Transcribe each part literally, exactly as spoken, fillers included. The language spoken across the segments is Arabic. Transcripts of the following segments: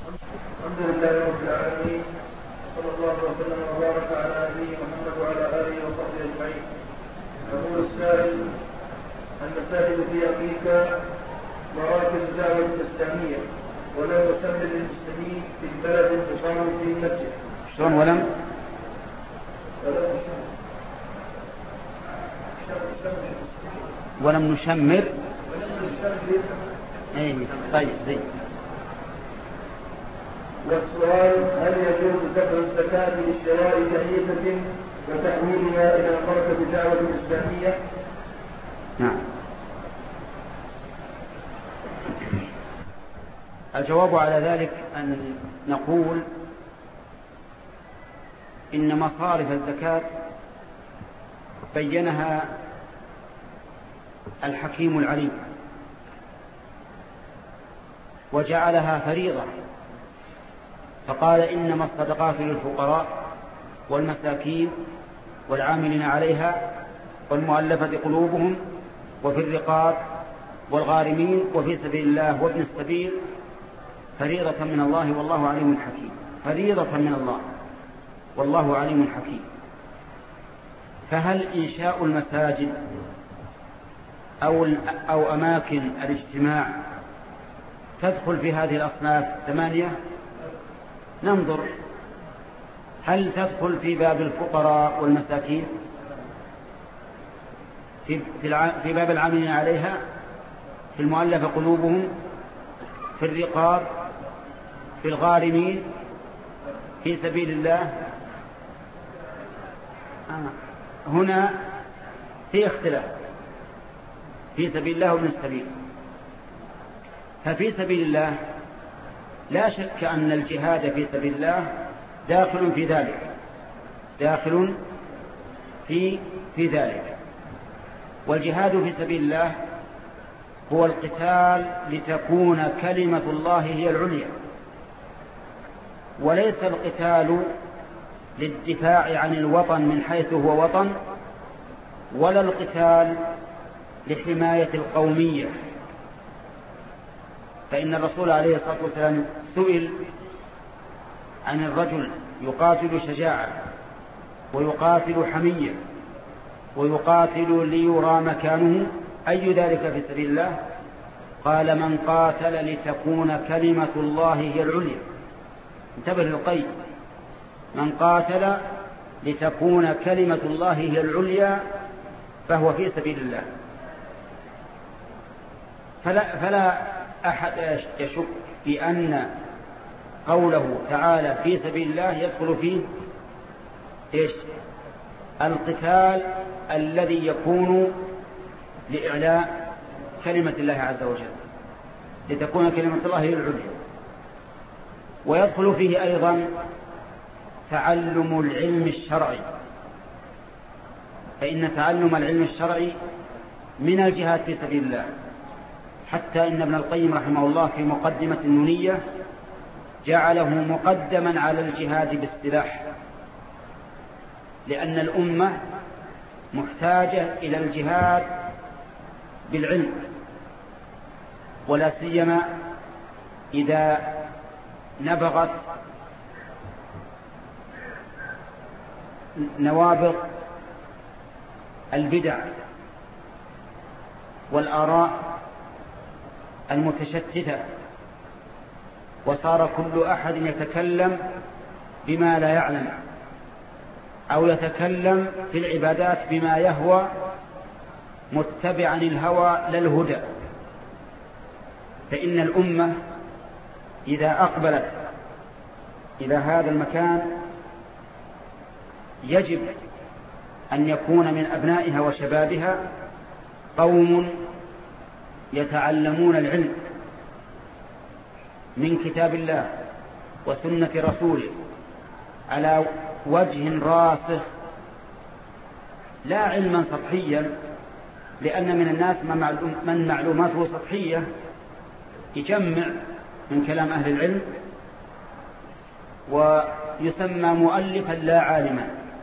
الحمد لله رب العالمين، صلى الله وسلم وبارك على نبينا محمد وعلى اله وصحبه اجمعين. يقول السائل: المساجد في امريكا مراكز دعوه اسلاميه، ولم يسمى للمسلمين في البلد تقام فيه المسجد. شلون ولم؟ ولم نشمر. ايه طيب زي. والسؤال: هل يجوز دفع الزكاة لشراء كنيسة وتحويلها إلى مركز دعوة إسلامية؟ نعم. الجواب على ذلك أن نقول إن مصارف الزكاة بينها الحكيم العليم وجعلها فريضة، فقال: إنما الصدقات للفقراء والمساكين والعاملين عليها والمؤلفة قلوبهم وفي الرقاب والغارمين وفي سبيل الله وابن السبيل فريضة من الله والله عليم حكيم. فريضة من الله والله عليم حكيم. فهل إنشاء المساجد أو, أو أماكن الاجتماع تدخل في هذه الأصناف ثمانية؟ ننظر. هل تدخل في باب الفقراء والمساكين، في, في باب العاملين عليها، في المؤلفة قلوبهم، في الرقاب، في الغارمين، في سبيل الله؟ هنا في اختلاف في سبيل الله وابن السبيل. ففي سبيل الله لا شك أن الجهاد في سبيل الله داخل في ذلك داخل في في ذلك والجهاد في سبيل الله هو القتال لتكون كلمة الله هي العليا، وليس القتال للدفاع عن الوطن من حيث هو وطن، ولا القتال لحماية القومية. فإن الرسول عليه الصلاة والسلام سئل عن الرجل يقاتل شجاعة ويقاتل حمية ويقاتل ليرى مكانه، أي ذلك في سبيل الله؟ قال: من قاتل لتكون كلمة الله هي العليا. انتبه للقيد: من قاتل لتكون كلمة الله هي العليا فهو في سبيل الله. فلا, فلا أحد يشك في أن قوله تعالى في سبيل الله يدخل فيه إيش؟ القتال الذي يكون لإعلاء كلمة الله عز وجل، لتكون كلمة الله هي العليا. ويدخل فيه أيضا تعلم العلم الشرعي، فإن تعلم العلم الشرعي من الجهاد في سبيل الله، حتى إن ابن القيم رحمه الله في مقدمة النونية جعله مقدما على الجهاد بالسلاح، لأن الأمة محتاجة إلى الجهاد بالعلم، ولا سيما إذا نبغت نوابغ البدع والآراء المتشتتة، وصار كل أحد يتكلم بما لا يعلم، أو يتكلم في العبادات بما يهوى متبعا الهوى لا الهدى. فإن الأمة إذا أقبلت إلى هذا المكان يجب أن يكون من أبنائها وشبابها قوم يتعلمون العلم من كتاب الله وسنة رسوله على وجه راسخ، لا علما سطحيا، لأن من الناس من معلوماته سطحية يجمع من كلام أهل العلم ويسمى مؤلفا لا عالما.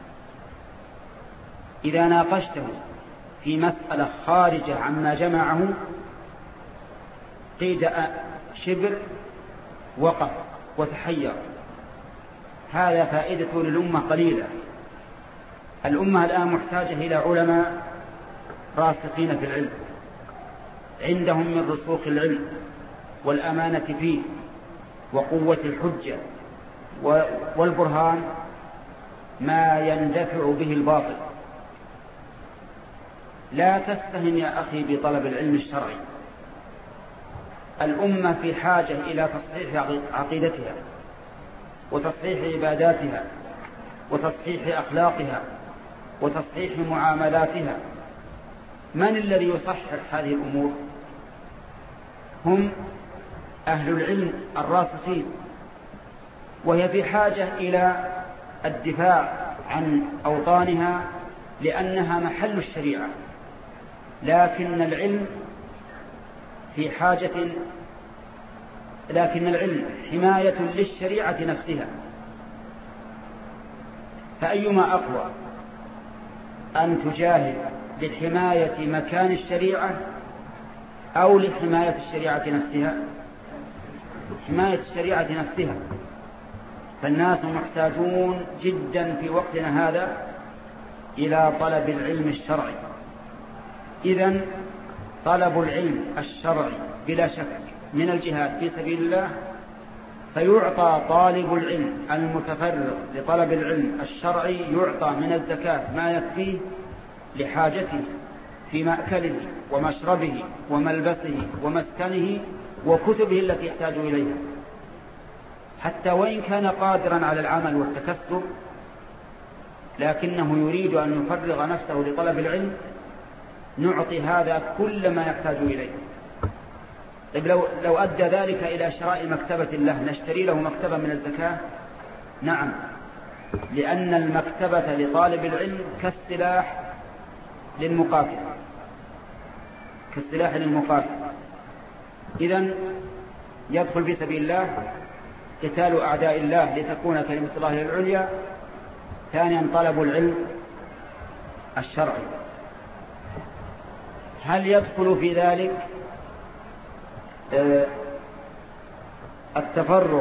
إذا ناقشته في مسألة خارجة عما جمعه قيد شبر وقف وتحير. هذا فائدة للأمة قليلة. الأمة الآن محتاجة إلى علماء راسخين في العلم، عندهم من رسوخ العلم والأمانة فيه وقوة الحجة والبرهان ما يندفع به الباطل. لا تستهن يا أخي بطلب العلم الشرعي. الأمة في حاجة إلى تصحيح عقيدتها وتصحيح عباداتها وتصحيح أخلاقها وتصحيح معاملاتها. من الذي يصحح هذه الأمور؟ هم أهل العلم الراسخين، وهي في حاجة إلى الدفاع عن أوطانها لأنها محل الشريعة. لكن العلم في حاجة لكن العلم حماية للشريعة نفسها. فأيما أقوى، أن تجاهد لحماية مكان الشريعة أو لحماية الشريعة نفسها؟ حماية الشريعة نفسها. فالناس محتاجون جدا في وقتنا هذا إلى طلب العلم الشرعي. إذن طلب العلم الشرعي بلا شك من الجهاد في سبيل الله، فيعطى طالب العلم المتفرغ لطلب العلم الشرعي يعطى من الزكاة ما يكفيه لحاجته في مأكله ومشربه وملبسه ومسكنه وكتبه التي يحتاج إليها. حتى وإن كان قادرا على العمل والتكسب لكنه يريد أن يفرغ نفسه لطلب العلم، نعطي هذا كل ما يحتاج إليه. طيب لو, لو أدى ذلك إلى شراء مكتبة له نشتري له مكتبة من الزكاة؟ نعم، لأن المكتبة لطالب العلم كالسلاح للمقاتل كالسلاح للمقاتل. إذن يدخل في سبيل الله قتال أعداء الله لتكون كلمة الله العليا. ثانيا طلب العلم الشرعي. هل يدخل في ذلك آه التفرغ؟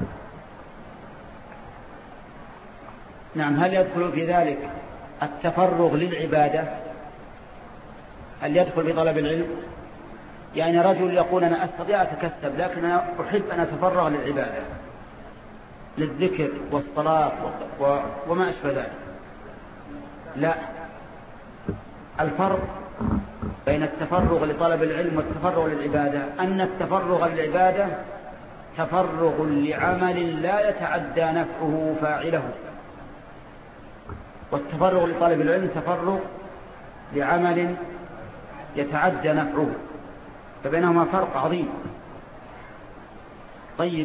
نعم، هل يدخل في ذلك التفرغ للعبادة؟ هل يدخل في طلب العلم؟ يعني رجل يقول أنا أستطيع أتكسب لكن أنا أحب أن أتفرغ للعبادة، للذكر والصلاة وما أشبه ذلك. لا، الفرق بين التفرغ لطلب العلم والتفرغ للعبادة أن التفرغ للعبادة تفرغ لعمل لا يتعدى نفعه فاعله، والتفرغ لطلب العلم تفرغ لعمل يتعدى نفعه، فبينهما فرق عظيم. طيب،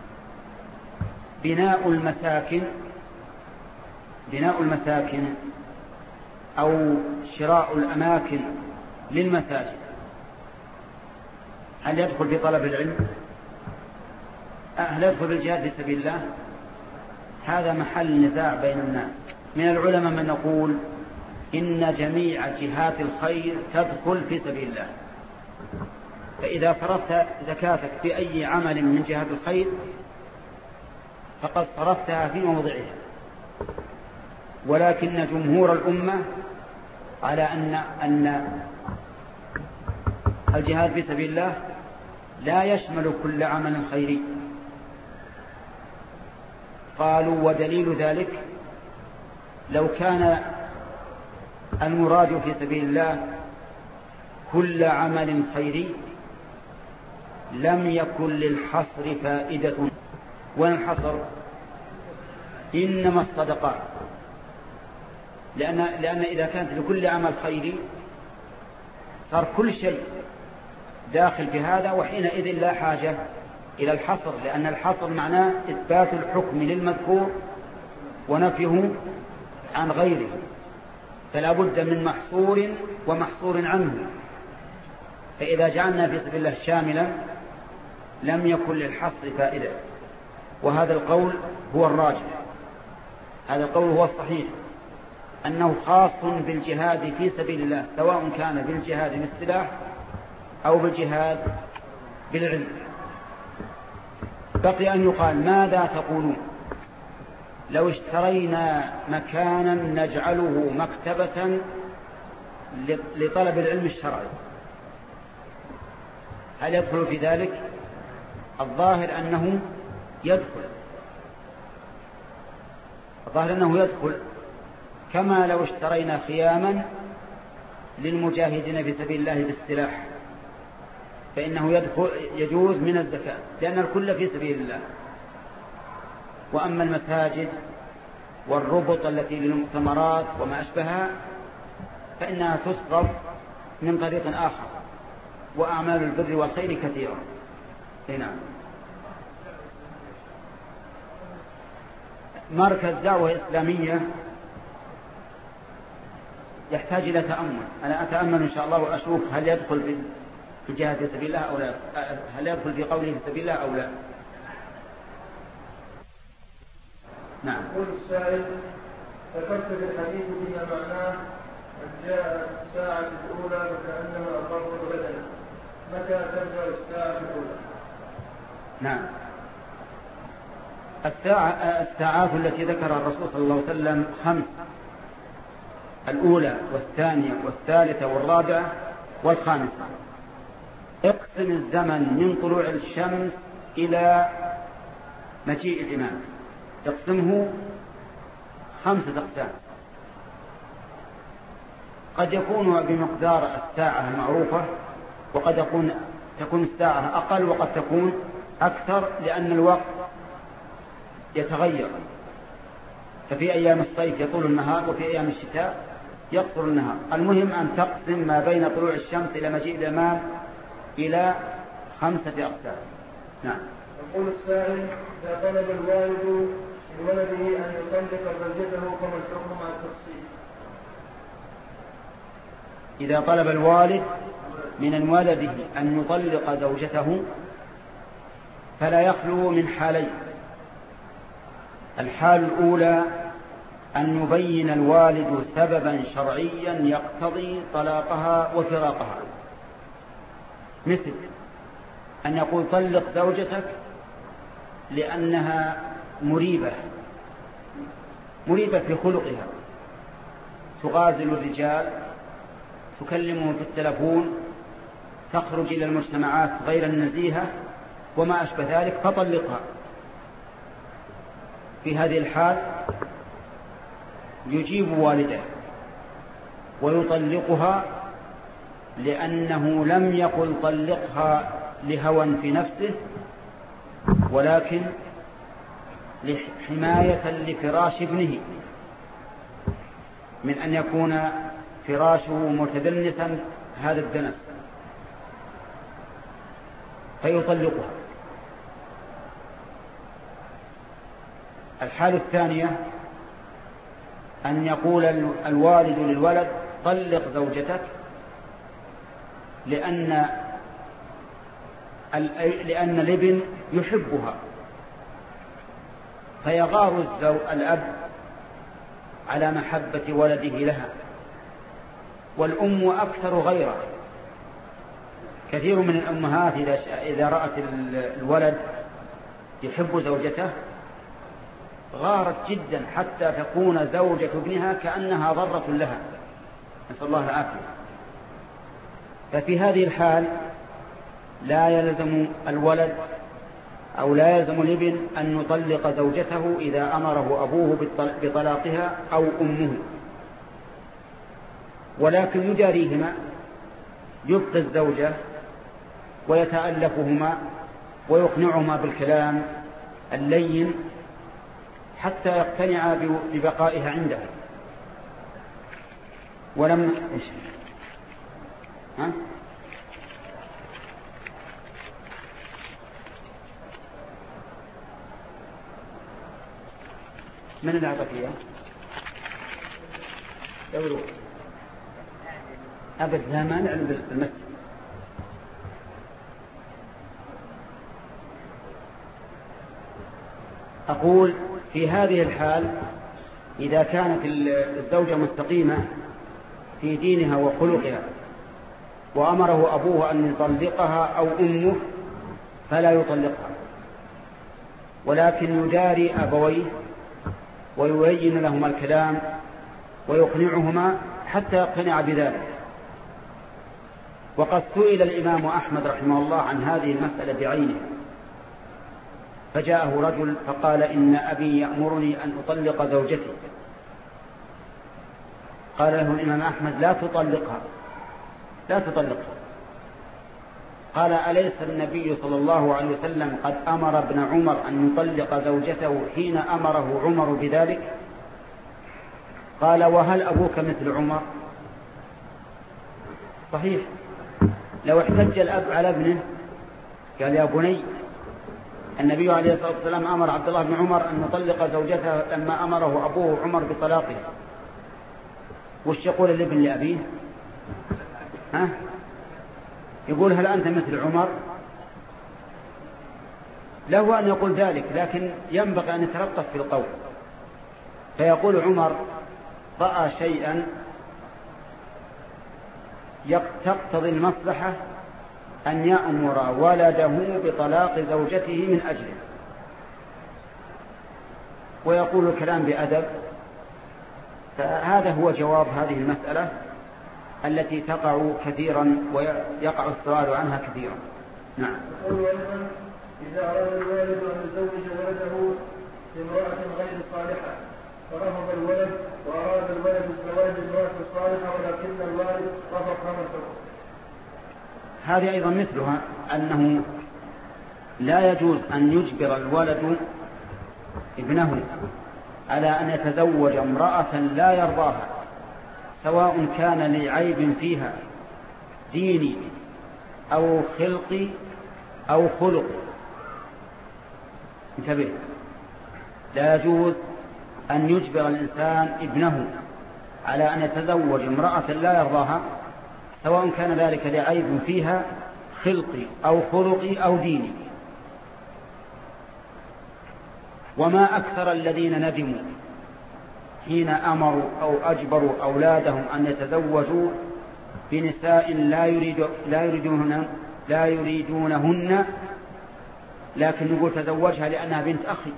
بناء المساكن بناء المساكن أو شراء الأماكن للمساجد هل يدخل في طلب العلم؟ هل يدخل في الجهاد في سبيل الله؟ هذا محل نزاع بين الناس. من العلماء من يقول إن جميع جهات الخير تدخل في سبيل الله، فإذا صرفت زكاتك في أي عمل من جهات الخير فقد صرفتها في موضعها. ولكن جمهور الأمة على أن أن الجهاد في سبيل الله لا يشمل كل عمل خيري. قالوا ودليل ذلك لو كان المراد في سبيل الله كل عمل خيري لم يكن للحصر فائدة. والحصر إنما الصدقات، لأن, لأن إذا كانت لكل عمل خيري صار كل شيء داخل في هذا، وحينئذ لا حاجة إلى الحصر، لأن الحصر معناه إثبات الحكم للمذكور ونفيه عن غيره، فلا بد من محصور ومحصور عنه. فإذا جعلنا في سبيل الله شاملا لم يكن للحصر فائدة. وهذا القول هو الراجح، هذا القول هو الصحيح، أنه خاص بالجهاد في سبيل الله، سواء كان بالجهاد بالسلاح أو بالجهاد بالعلم. بقي أن يقال ماذا تقولون لو اشترينا مكانا نجعله مكتبة لطلب العلم الشرعي، هل يدخل في ذلك؟ الظاهر أنه يدخل الظاهر أنه يدخل كما لو اشترينا خياما للمجاهدين في سبيل الله بالسلاح، فإنه يدخل يجوز من الزكاة لأن الكل في سبيل الله. وأما المساجد والربط التي للمؤتمرات وما أشبهها فإنها تصرف من طريق آخر، وأعمال البر والخير كثيرة. هنا مركز دعوة إسلامية يحتاج إلى تأمل. أنا أتأمل إن شاء الله وأشوف هل يدخل في الجهاد في سبيل الله أو لا، هل يدخل في قوله في سبيل الله أو لا. نعم. يقول السائل: ذكرت في الحديث بما معناه أن جاء الساعة الأولى وكأنما أقرب بدنا، متى تبدأ الساعة الأولى؟ نعم. الساعة الساعات التي ذكرها الرسول صلى الله عليه وسلم خمس: الأولى والثانية والثالثة والرابعة والخامسة. اقسم الزمن من طلوع الشمس إلى مجيء الإمام، اقسمه خمسة أقسام. قد يكون بمقدار الساعة المعروفة، وقد يكون تكون الساعة أقل، وقد تكون أكثر، لأن الوقت يتغير. ففي أيام الصيف يطول النهار، وفي أيام الشتاء يقصر النهار. المهم أن تقسم ما بين طلوع الشمس إلى مجيء الإمام إلى خمسة أقسام. نعم. يقول السائل: إذا طلب الوالد من ولده أن يطلق زوجته فما الحكم مع التفصيل؟ إذا طلب الوالد من ولده أن يطلق زوجته فلا يخلو من حالين. الحال الأولى أن يبين الوالد سببا شرعيا يقتضي طلاقها وفراقها، مثل أن يقول: طلق زوجتك لأنها مريبة مريبة في خلقها، تغازل الرجال، تكلمهم في التلفون، تخرج إلى المجتمعات غير النزيهة وما أشبه ذلك، فطلقها. في هذه الحال يجيب والده ويطلقها، لأنه لم يقل طلقها لهوى في نفسه، ولكن حماية لفراش ابنه من أن يكون فراشه متدنسا هذا الدنس، فيطلقها. الحالة الثانية أن يقول الوالد للولد: طلق زوجتك لأن لأن الابن يحبها، فيغار الأب على محبة ولده لها، والأم أكثر غيرة. كثير من الأمهات إذا رأت الولد يحب زوجته غارت جدا، حتى تكون زوجة ابنها كأنها ضرة لها، نسأل الله العافية. ففي هذه الحال لا يلزم الولد أو لا يلزم الابن أن يطلق زوجته إذا أمره أبوه بطلاقها أو أمه، ولكن يجاريهما، يبقي الزوجة ويتألفهما ويقنعهما بالكلام اللين حتى يقتنع ببقائها عنده. ولم إيش ها من اللي أعطى فيها؟ دوروا أبد لا مانع بالمسجد. أقول في هذه الحال إذا كانت الزوجة مستقيمة في دينها وخلقها وأمره أبوه أن يطلقها أو أمه فلا يطلقها، ولكن يداري أبويه ويبين لهما الكلام ويقنعهما حتى يقتنع بذلك. وقد سئل الإمام أحمد رحمه الله عن هذه المسألة بعينه، فجاءه رجل فقال: إن أبي يأمرني أن أطلق زوجتي. قال له الإمام أحمد: لا تطلقها، لا تطلقها. قال: أليس النبي صلى الله عليه وسلم قد أمر ابن عمر أن يطلق زوجته حين أمره عمر بذلك؟ قال: وهل أبوك مثل عمر؟ صحيح، لو احتج الأب على ابنه قال: يا بني، النبي عليه الصلاة والسلام أمر عبد الله بن عمر أن يطلق زوجته لما أمره أبوه عمر بطلاقه، وش يقول الابن لأبيه؟ ها؟ يقول: هل أنت مثل عمر؟ له أن يقول ذلك، لكن ينبغي أن يتلطف في القول. فيقول عمر: رأى شيئا تقتضي المصلحة أن يأمر ولده بطلاق زوجته من أجله، ويقول الكلام بأدب. فهذا هو جواب هذه المسألة التي تقع كثيرا ويقع السؤال عنها كثيرا. نعم. إذا أراد الوالد أن يزوج ولده بامرأة غير صالحة فرفض الولد، وأراد الولد الزواج بامرأة صالحة ولكن الوالد رفض، فما الحكم؟ هذه أيضا مثلها، أنه لا يجوز أن يجبر الولد ابنه على أن يتزوج امرأة لا يرضاها، سواء كان لعيب فيها ديني أو خلقي أو خلق. انتبه، لا يجوز أن يجبر الإنسان ابنه على أن يتزوج امرأة لا يرضاها، سواء كان ذلك لعيب فيها خلقي أو خلقي أو ديني. وما أكثر الذين ندموا حين أمروا أو أجبروا أولادهم أن يتزوجوا بنساء لا يريد لا يريدونهن لا يريدونهن لكن يقول: تزوجها لأنها بنت أخي،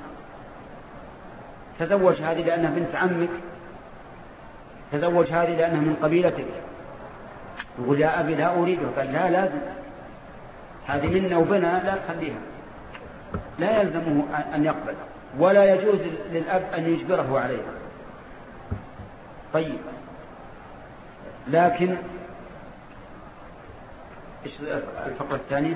تزوج هذه لأنها بنت عمك، تزوج هذه لأنها من قبيلتك. يقول: يا أبي لا أريده. قال: لا، لازم، هذه منا وبنا، لا تخليها. لا يلزمه أن يقبل، ولا يجوز للأب أن يجبره عليها. طيب، لكن إيش الفقرة الثانية؟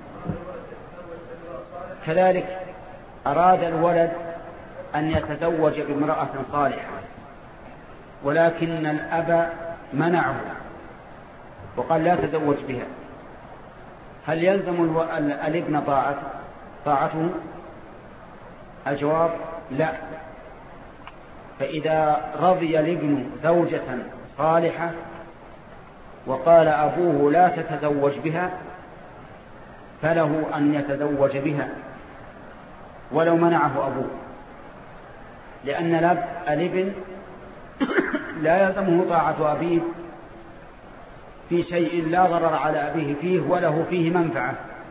كذلك أراد الولد أن يتزوج بامرأة صالحة، ولكن الأب منعه وقال: لا تزوج بها. هل يلزم الابن طاعته؟ الجواب: لا. فإذا رضي الابن زوجة صالحة وقال أبوه: لا تتزوج بها، فله أن يتزوج بها ولو منعه أبوه، لأن الابن لا يلزمه طاعة أبيه في شيء لا ضرر على أبيه فيه وله فيه منفعة.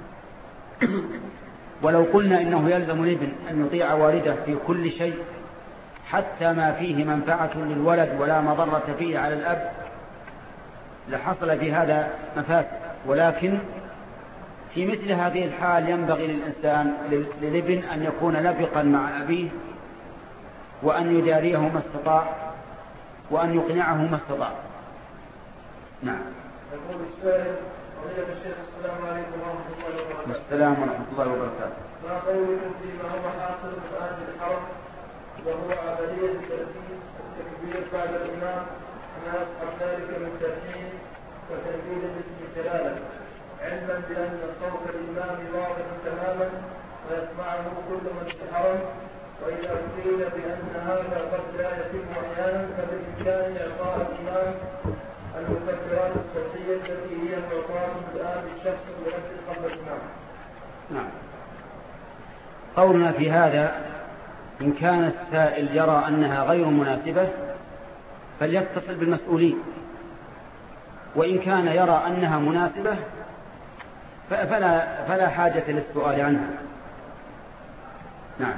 ولو قلنا إنه يلزم الابن أن يطيع والده في كل شيء حتى ما فيه منفعة للولد ولا مضرة فيه على الأب لحصل في هذا مفاسد. ولكن في مثل هذه الحال ينبغي للإنسان للابن أن يكون لبقا مع أبيه، وأن يجاريه ما استطاع، وأن يقنعه ما استطاع. نعم. يقول السائل: فضيلة الشيخ، السلام عليكم ورحمة الله وبركاته. السلام ورحمة الله وبركاته. ما قولكم فيما هو حاصل في آية الحرم، وهو عملية التأثير التكبير بعد الإمام، ما يصحب ذلك من تأثير وتنفيذ الاسم جلاله، علما بأن صوت الإمام واضح تماما ويسمعه كل من في الحرم، وإذا قيل بأن هذا قد لا يتم أحيانا فبالإمكان إعطاء الإمام المكبرات الصوتية التي هي معطاة الآن للشخص المؤذن قبل الإمام. نعم. قولنا في هذا: إن كان السائل يرى أنها غير مناسبة فليتصل بالمسؤولين، وإن كان يرى أنها مناسبة فلا, فلا حاجة للسؤال عنها. نعم.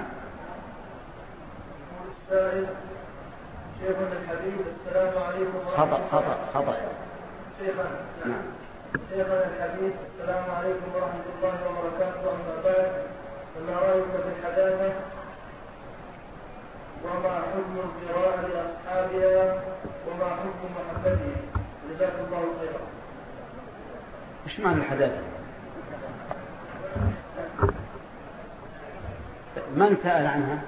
السائل: شيخنا الحبيب السلام عليكم ورحمة الله. خطأ خطأ خطأ. شيخنا. نعم. شيخنا الحبيب السلام عليكم ورحمة الله وبركاته. أما بعد، فما رأيك في الحداثة؟ وما حكم القراءة لأصحابها؟ وما حكم محبتهم؟ جزاكم الله خيرا. ايش معنى الحداثة؟ من سأل عنها؟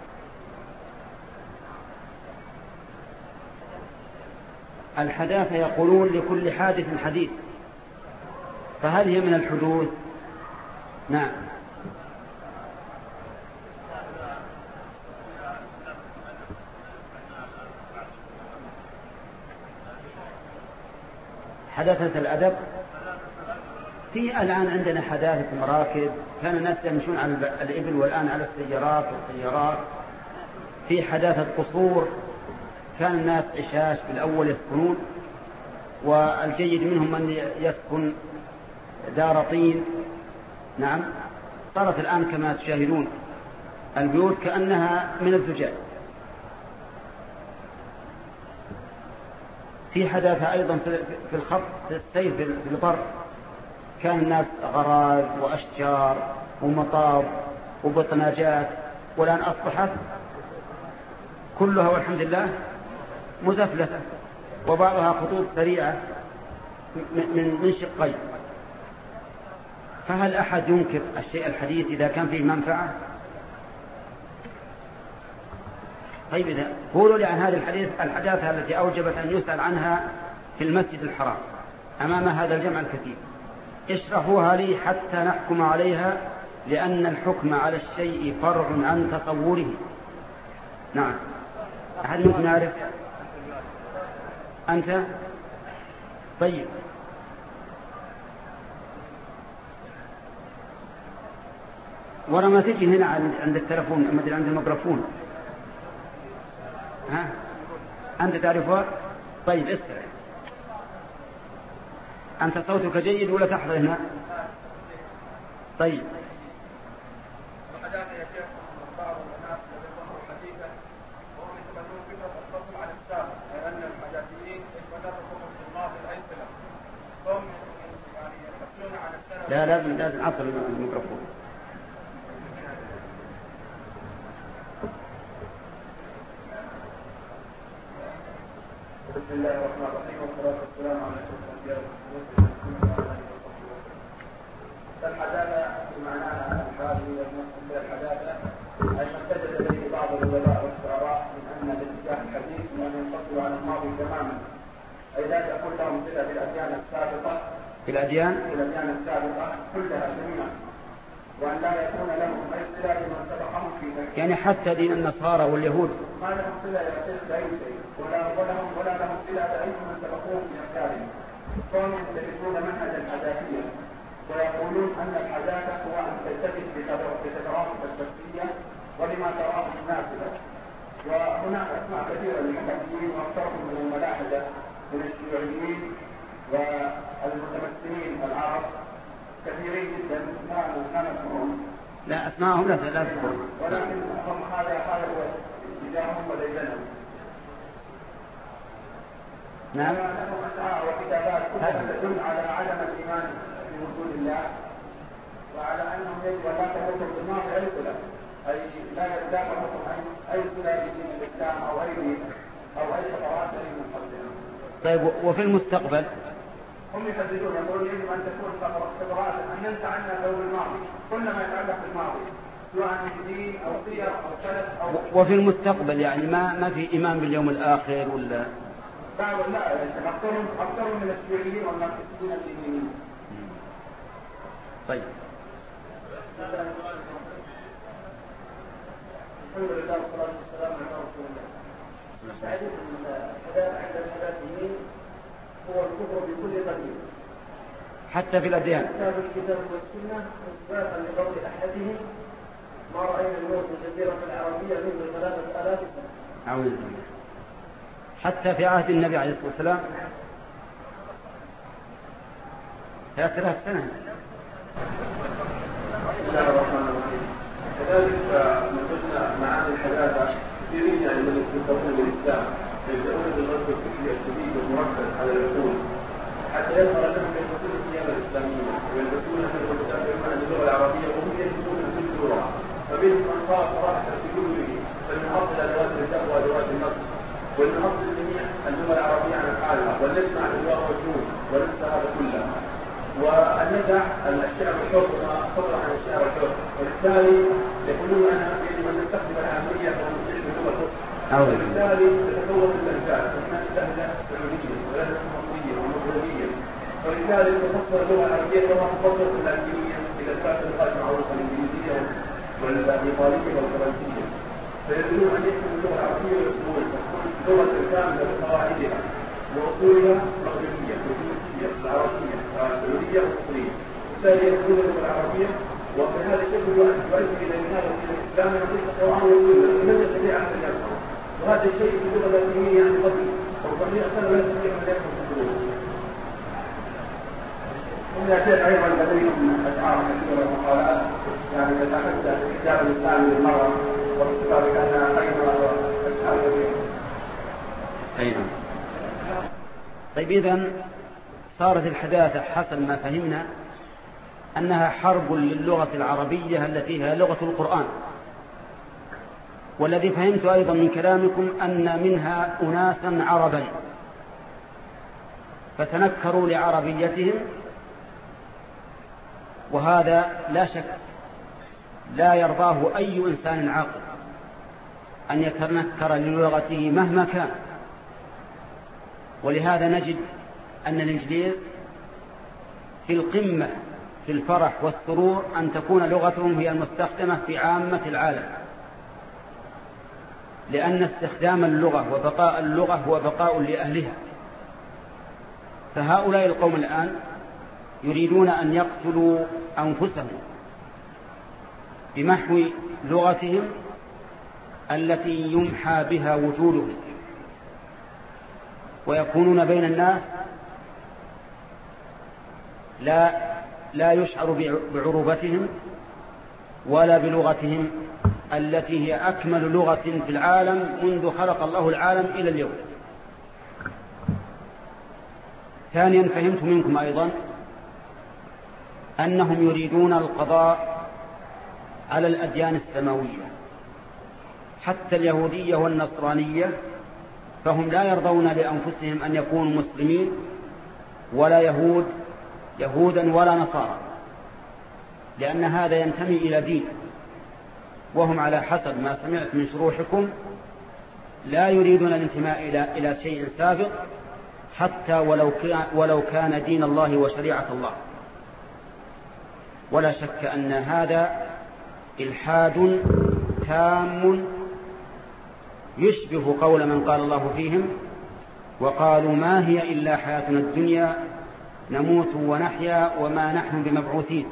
الحداثة يقولون لكل حادث حديث، فهل هي من الحدوث؟ نعم. حداثة الأدب، في الآن عندنا حداثة مراكب، كان الناس يمشون على الإبل والآن على السيارات والطيارات. في حداثة قصور، كان الناس عشاش بالأول يسكنون، والجيد منهم من يسكن دار طين. نعم. صارت الآن كما تشاهدون البيوت كأنها من الزجاج. في حداثة أيضا في الخط، في السير في البر، كان الناس غراز وأشجار ومطاب وبطناجات، والآن أصبحت كلها والحمد لله مزفلتة، وبعضها خطوط سريعة من من شقين. فهل أحد ينكر الشيء الحديث إذا كان فيه منفعة؟ طيب، إذا قولوا لي عن هذه الحديث الحداثة التي أوجبت أن يسأل عنها في المسجد الحرام أمام هذا الجمع الكثير، اشرحوها لي حتى نحكم عليها، لأن الحكم على الشيء فرع عن تصوره. نعم. أحد منكم يعرف؟ أنت؟ طيب. ورا ما تجي هنا عند التلفون، مثل عند الميكروفون. ها؟ أنت تعرفها؟ طيب استمع. أنت صوتك جيد ولا تحضر هنا؟ طيب. وحداثة يا شيخ بعض الناس يذكرون حديثا وهم يتمنون فكرة الفصل عن السابق، لأن الحداثيين يتمنون في الماضي الأيسلم، هم يعني يحصلون عن السنة. لا، لازم لازم أصل الميكروفون. بسم الله الرحمن الرحيم، والصلاة والسلام على أشرف الأنبياء والمرسلين وعلى آله وصحبه وسلم. فالحداثة بمعناها الحالي والمقصود بالحداثة أي ما احتجج إليه بعض العلماء والشعراء من أن الاتجاه الحديث من ينفصل عن الماضي تماما، أي لا تكون لهم صلة بالأديان السابقة في الأديان في الأديان السابقة كلها جميعا، وأن لا يكون لهم أي صلة بمن سبقهم في ذلك. يعني حتى دين النصارى واليهود ما لهم صلة يا شيخ بأي شيء، ولا ولهم ولا لهم صلة بأي من سبقوهم في أفكارهم، كونهم يستبدون منهج الحداثية ويقولون أن الحداثة هو أن تلتفت بتجارب الشخصية ولما تراه مناسبة. وهناك أسماء كثيرة للحداثيين، وأكثرهم من الملاحدة من الشيوعيين والمتمثلين العرب كثيرين جدا ما نذكرهم. لا أسماءهم لا لا تذكر، ولكن هم هذا هذا هو اتجاههم وديدنهم. نعم. لهم أشعار وكتابات كلها تدل على عدم الإيمان بوجود الله، وعلى أنهم يجب أن لا تموتوا بالماضي أي صلة، أي لا يلزمهم أي أي صلة بدين الإسلام أو أي دين أو أي خطوات أي من قبلهم. طيب، وفي المستقبل هم يحددون يقولون يجب أن تكون خبرات أن ننسى عنها دور الماضي، كل ما يتعلق بالماضي سواء من دين أو سير أو سلف أو. وفي المستقبل يعني ما ما في إيمان باليوم الآخر ولا؟ لا لا، أكثرهم أكثرهم من الشيوعيين والماركسيين الدينيين. طيب. الحمد لله والصلاة والسلام على رسول الله. تعريف الحداثة عند الحداثيين هو الكفر بكل قديم، حتى في الأديان. كتاب الكتاب والسنة إثباتا لقول أحدهم ما رأينا الموت في الجزيرة العربية منذ ثلاثة آلاف سنة. أعوذ بالله. حتى في عهد النبي عليه الصلاة والسلام ثلاثة آلاف سنة. بسم الله الرحمن الرحيم. كذلك نقلنا معاني الحداثة كثيرين يعني من يتبعون الإسلام يبدأون بالغزو الفكري الشديد والمركز على العقول حتى يظهر لهم يلبسون الثياب الإسلامية ويلبسون ويتابعون اللغة العربية وهم يلبسون كل لغة فمنهم من قال صراحة في كله فمن أصل أدوات الرجال وأدوات النصر ومن أصل الجميع اللغة العربية عن حالها ولنسمع الأدوار والجنون وننسى هذا كله والنزع الشعر الحر وما فضل عن الشعر الحر وبالتالي يقولون أنها يجب أن نستخدم العامية ونستخدم اللغة الحر وبالتالي تتطور اللهجات فهناك لهجة سعودية ولهجة مصرية ومغربية وبالتالي تفسر اللغة العربية كما تفسر اللاتينية إذا كانت اللغات معروفة الإنجليزية والإيطالية والفرنسية فيجبون أن يكتبوا اللغة العربية ويكتبون لغة كاملة بقواعدها وأصولها مغربية وتونسية العربية السعودية والمصرية وبالتالي يكتبون اللغة العربية وفي هذا الشكل يؤدي إلى أن هذا الإسلام يعطيك القرآن والسنة لم يستطيع أحد أن يفهم وهذا الشيء في اللغة اللاتينية يعني قبل وربما أصلا لا يستطيع أن يفهم في اللغة. ويا شيخ أيضا لديهم أشعار كثيرة ومقالات يعني تتحدث عن الحجاب الإسلامي للمرأة وباعتبار أنها خير أشعار كثيرة. أيضا. طيب إذن صارت الحداثة حسب ما فهمنا أنها حرب للغة العربية التي هي لغة القرآن، والذي فهمت أيضا من كلامكم أن منها أناسا عربا فتنكروا لعربيتهم، وهذا لا شك لا يرضاه أي إنسان عاقل أن يتنكر للغته مهما كان. ولهذا نجد أن الإنجليز في القمة في الفرح والسرور أن تكون لغتهم هي المستخدمة في عامة العالم، لأن استخدام اللغة وبقاء اللغة هو بقاء لأهلها. فهؤلاء القوم الآن يريدون أن يقتلوا أنفسهم بمحو لغتهم التي يمحى بها وجودهم، ويكونون بين الناس لا لا يشعر بعروبتهم ولا بلغتهم التي هي أكمل لغة في العالم منذ خلق الله العالم إلى اليوم. ثانيا فهمت منكم أيضا أنهم يريدون القضاء على الأديان السماوية حتى اليهودية والنصرانية، فهم لا يرضون لأنفسهم أن يكونوا مسلمين ولا يهود يهودا ولا نصارى، لأن هذا ينتمي إلى دين، وهم على حسب ما سمعت من شروحكم لا يريدون الانتماء إلى إلى شيء سابق حتى ولو كان ولو كان دين الله وشريعة الله. ولا شك أن هذا إلحاد تام يشبه قول من قال الله فيهم وقالوا ما هي إلا حياتنا الدنيا نموت ونحيا وما نحن بمبعوثين.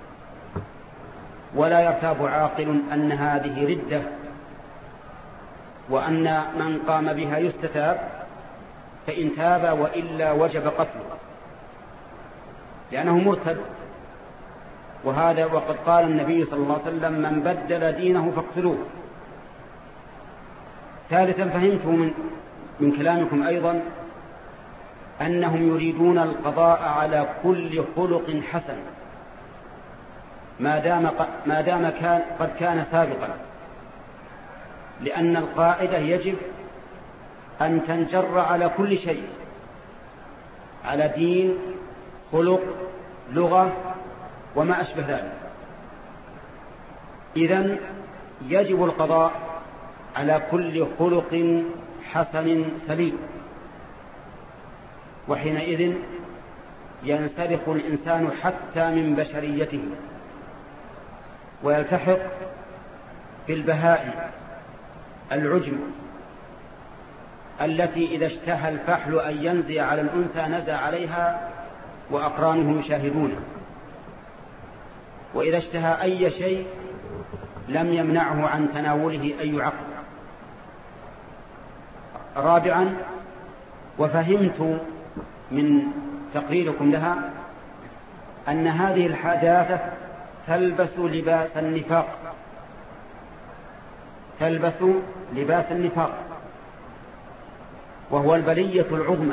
ولا يرتاب عاقل أن هذه ردة، وأن من قام بها يستتاب، فإن تاب وإلا وجب قتله لأنه مرتد. وهذا وقد قال النبي صلى الله عليه وسلم من بدل دينه فاقتلوه. ثالثا فهمت من, من كلامكم أيضا أنهم يريدون القضاء على كل خلق حسن ما دام, ما دام كان قد كان سابقا، لأن القاعدة يجب أن تنجر على كل شيء، على دين خلق لغة وما أشبه ذلك. إذن يجب القضاء على كل خلق حسن سليم، وحينئذ ينسلخ الإنسان حتى من بشريته ويلتحق بالبهائم العجم التي إذا اشتهى الفحل أن ينزي على الأنثى نزى عليها وأقرانه يشاهدونه، وإذا اشتهى أي شيء لم يمنعه عن تناوله أي عقل. رابعا وفهمت من تقريركم لها أن هذه الحداثة تلبس لباس النفاق تلبس لباس النفاق، وهو البلية العظمى.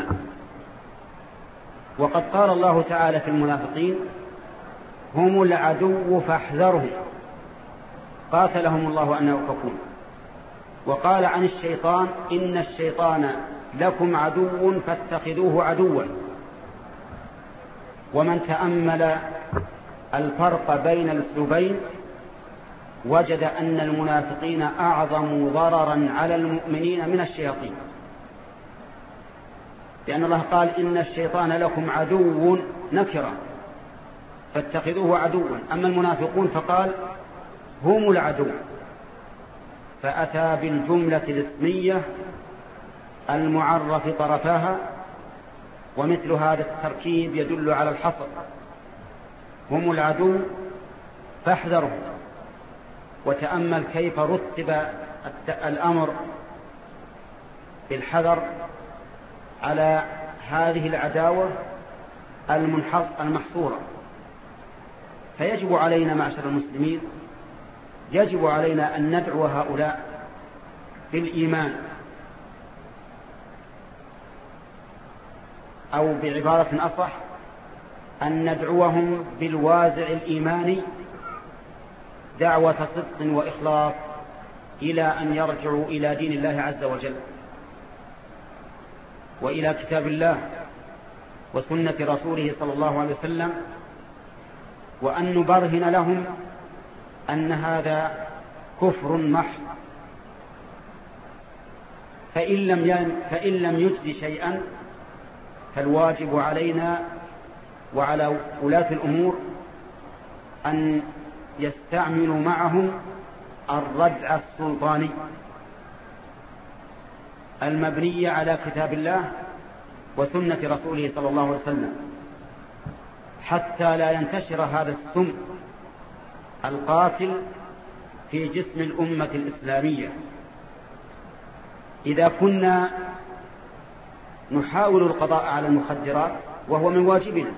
وقد قال الله تعالى في المنافقين: هم العدو فاحذرهم قاتلهم الله أن يؤفكون. وقال عن الشيطان: إن الشيطان لكم عدو فاتخذوه عدوا. ومن تأمل الفرق بين الأسلوبين وجد أن المنافقين أعظم ضررا على المؤمنين من الشياطين، لأن الله قال: إن الشيطان لكم عدو نكرا فاتخذوه عدوا. أما المنافقون فقال: هم العدو، فأتى بالجملة الاسمية المعرف طرفاها، ومثل هذا التركيب يدل على الحصر. هم العدو فاحذرهم. وتأمل كيف رتب الأمر بالحذر على هذه العداوة المحصورة. فيجب علينا معشر المسلمين، يجب علينا أن ندعو هؤلاء بالإيمان، أو بعبارة أصح أن ندعوهم بالوازع الإيماني دعوة صدق وإخلاص إلى أن يرجعوا إلى دين الله عز وجل، وإلى كتاب الله وسنة رسوله صلى الله عليه وسلم، وأن نبرهن لهم أن هذا كفر محض. فإن لم فإن لم يجد شيئا فالواجب علينا وعلى ولاة الأمور أن يستعملوا معهم الردع السلطاني المبني على كتاب الله وسنة رسوله صلى الله عليه وسلم، حتى لا ينتشر هذا السم القاتل في جسم الأمة الإسلامية. إذا كنا نحاول القضاء على المخدرات وهو من واجبنا،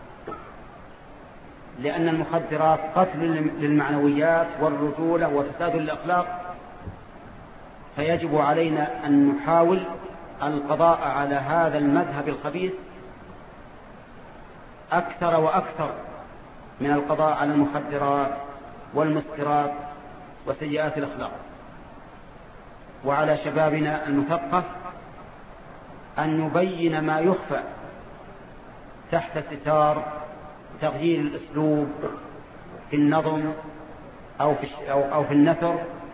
لأن المخدرات قتل للمعنويات والرجولة وفساد الأخلاق، فيجب علينا أن نحاول القضاء على هذا المذهب الخبيث أكثر وأكثر من القضاء على المخدرات والمسكرات وسيئات الأخلاق. وعلى شبابنا المثقف أن نبين ما يخفى تحت ستار تغيير الأسلوب في النظم أو في, أو في النثر،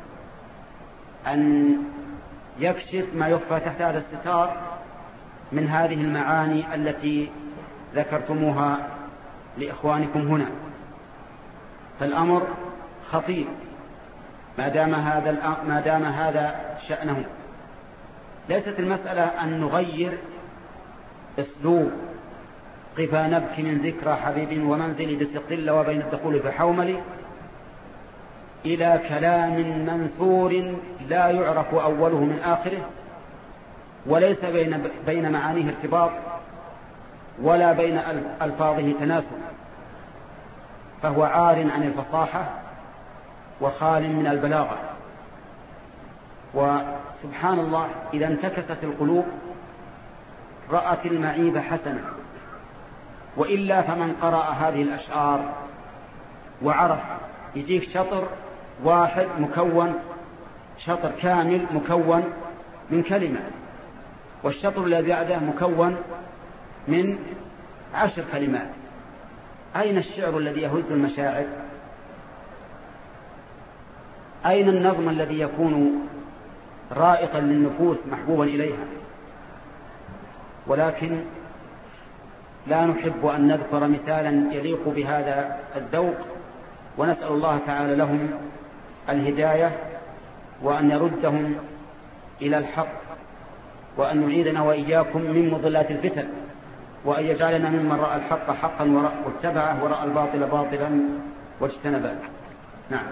أن يكشف ما يخفى تحت هذا الستار من هذه المعاني التي ذكرتموها لإخوانكم هنا. فالأمر خطير ما دام هذا ما دام هذا شأنه. ليست المسألة أن نغير أسلوب قفا نبكي من ذكرى حبيب ومنزلي بسقل وبين الدخول بحوملي إلى كلام منثور لا يعرف أوله من آخره، وليس بين بين معانيه ارتباط ولا بين ألفاظه تناسب، فهو عار عن الفصاحة وخال من البلاغة. وسبحان الله، إذا انتكست القلوب رأت المعيب حسنا، وإلا فمن قرأ هذه الأشعار وعرف يجيك شطر واحد مكون، شطر كامل مكون من كلمة، والشطر الذي بعده مكون من عشر كلمات. أين الشعر الذي يهز المشاعر؟ أين النظم الذي يكون رائقا للنفوس محبوبا إليها؟ ولكن لا نحب أن نذكر مثالا يليق بهذا الذوق، ونسأل الله تعالى لهم الهداية، وأن يردهم إلى الحق، وأن يعيدنا وإياكم من مضلات الفتن، وأن يجعلنا ممن رأى الحق حقا واتبعه ورأى الباطل باطلا واجتنبه. نعم.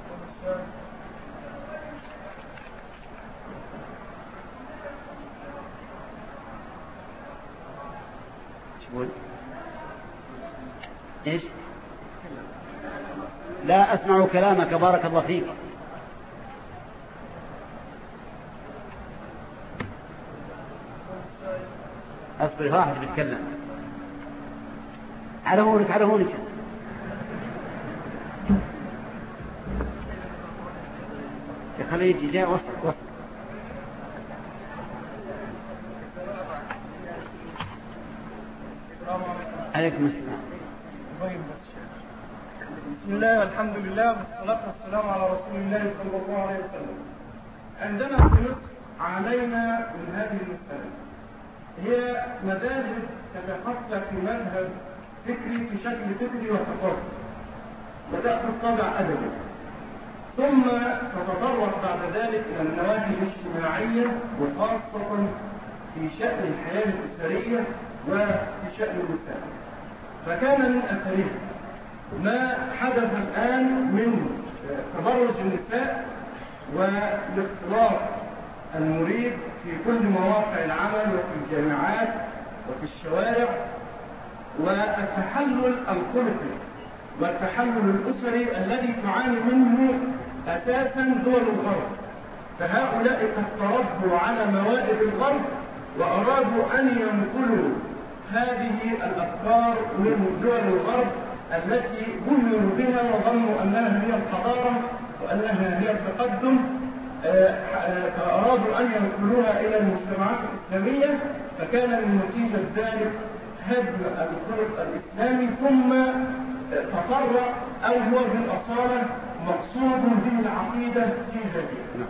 إيش؟ لا أسمع كلامك بارك الله فيك. اصبر واحد بيتكلم. على هونك على هونك. خليه يجي جاء وسط وسط. عليكم السلام. بسم الله والحمد لله والصلاة والسلام على رسول الله صلى الله عليه وسلم. عندنا في مصر علينا من هذه المسألة هي مذاهب تتخطى في مذهب فكري في شكل فكري وثقافي وتأخذ طابع أدبي، ثم تتطرق بعد ذلك إلى النواحي الاجتماعية وخاصة في شأن الحياة الأسرية وفي شأن النساء. فكان من أثرها ما حدث الآن من تبرج النساء والاختلاط المريب في كل مواقع العمل وفي الجامعات وفي الشوارع، والتحلل الخلقي والتحلل الأسري الذي تعاني منه أساسا دول الغرب. فهؤلاء قد تربوا على موائد الغرب وأرادوا أن ينقلوا هذه الأفكار من دول الغرب التي بهروا بها وظنوا أنها هي الحضارة وأنها هي التقدم، فأرادوا أن ينقلوها إلى المجتمعات الإسلامية، فكان من نتيجة ذلك هدم الخلق الإسلامي ثم تفرع أو هو بالأصالة مقصود به العقيدة في ذاتها،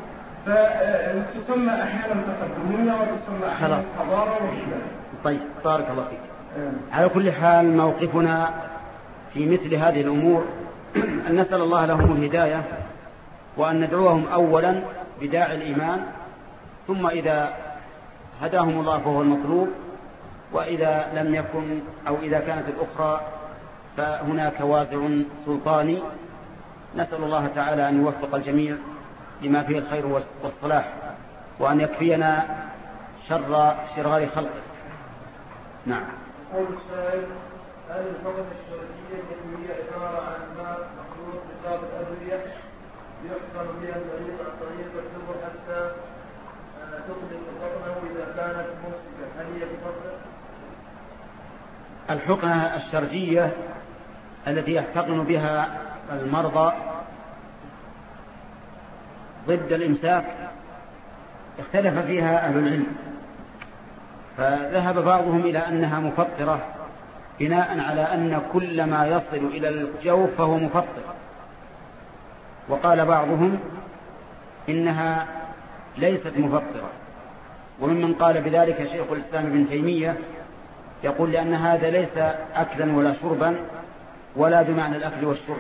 فتسمى أحيانا تقدمية وتسمى أحيانا حضارة وشبه. طيب بارك الله فيك. على كل حال موقفنا في مثل هذه الأمور أن نسأل الله لهم الهداية، وأن ندعوهم أولا بداعي الإيمان، ثم إذا هداهم الله فهو المطلوب، وإذا لم يكن أو إذا كانت الأخرى فهناك وازع سلطاني. نسأل الله تعالى أن يوفق الجميع لما فيه الخير والصلاح، وأن يكفينا شر شرار خلقه. نعم. يقول السائل: هل الحكم الشرعية التي هي عبارة عن ماء مخلوط ببعض الأدوية يحكم بها المريض عن طريق الدبر حتى تطلق بطنه إذا كانت ممسكة، هل هي بفضل؟ الحقنة الشرجية التي يحتقن بها المرضى ضد الإمساك اختلف فيها أهل العلم، فذهب بعضهم إلى أنها مفطرة بناء على أن كل ما يصل إلى الجوف فهو مفطر، وقال بعضهم إنها ليست مفطرة. وممن قال بذلك شيخ الإسلام ابن تيمية، يقول لأن هذا ليس أكلا ولا شربا ولا بمعنى الأكل والشرب.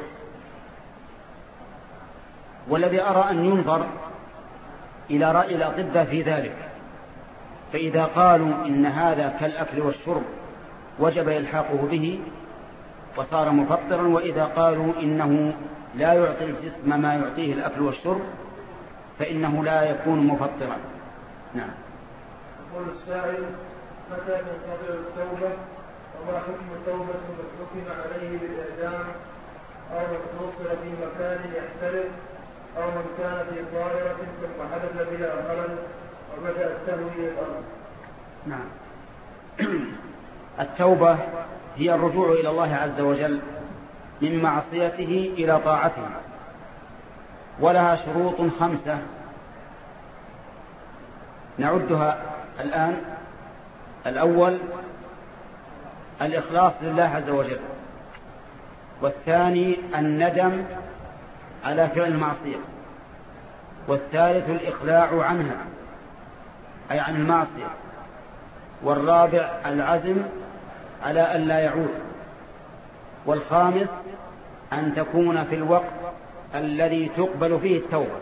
والذي أرى أن ينظر إلى رأي الأطباء في ذلك، فإذا قالوا إن هذا كالأكل والشرب وجب إلحاقه به وصار مفطرا، وإذا قالوا إنه لا يعطي الجسم ما يعطيه الأكل والشرب فإنه لا يكون مفطرا. نعم. يقول السائل: متى تنقطع التوبة؟ وما حكم التوبة من حكم عليه بالإعدام، أو من توصل في مكان يحترق، أو من كان في طائرة ثم حدث بلا خلل وبدأ التهوي إلى الأرض؟ نعم. التوبة هي الرجوع إلى الله عز وجل من معصيته إلى طاعته، ولها شروط خمسة نعدها الآن. الأول الإخلاص لله عز وجل، والثاني الندم على فعل المعصية، والثالث الإقلاع عنها أي عن المعصية، والرابع العزم على أن لا يعود، والخامس أن تكون في الوقت الذي تقبل فيه التوبة.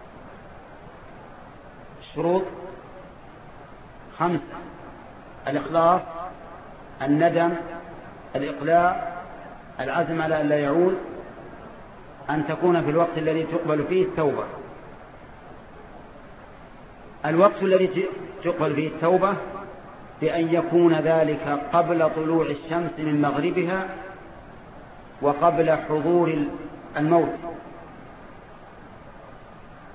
الشروط خمسة: الإخلاص، الندم، الإقلاع، العزم على أن لا يعود، أن تكون في الوقت الذي تقبل فيه التوبة. الوقت الذي تقبل فيه التوبة بأن يكون ذلك قبل طلوع الشمس من مغربها وقبل حضور الموت.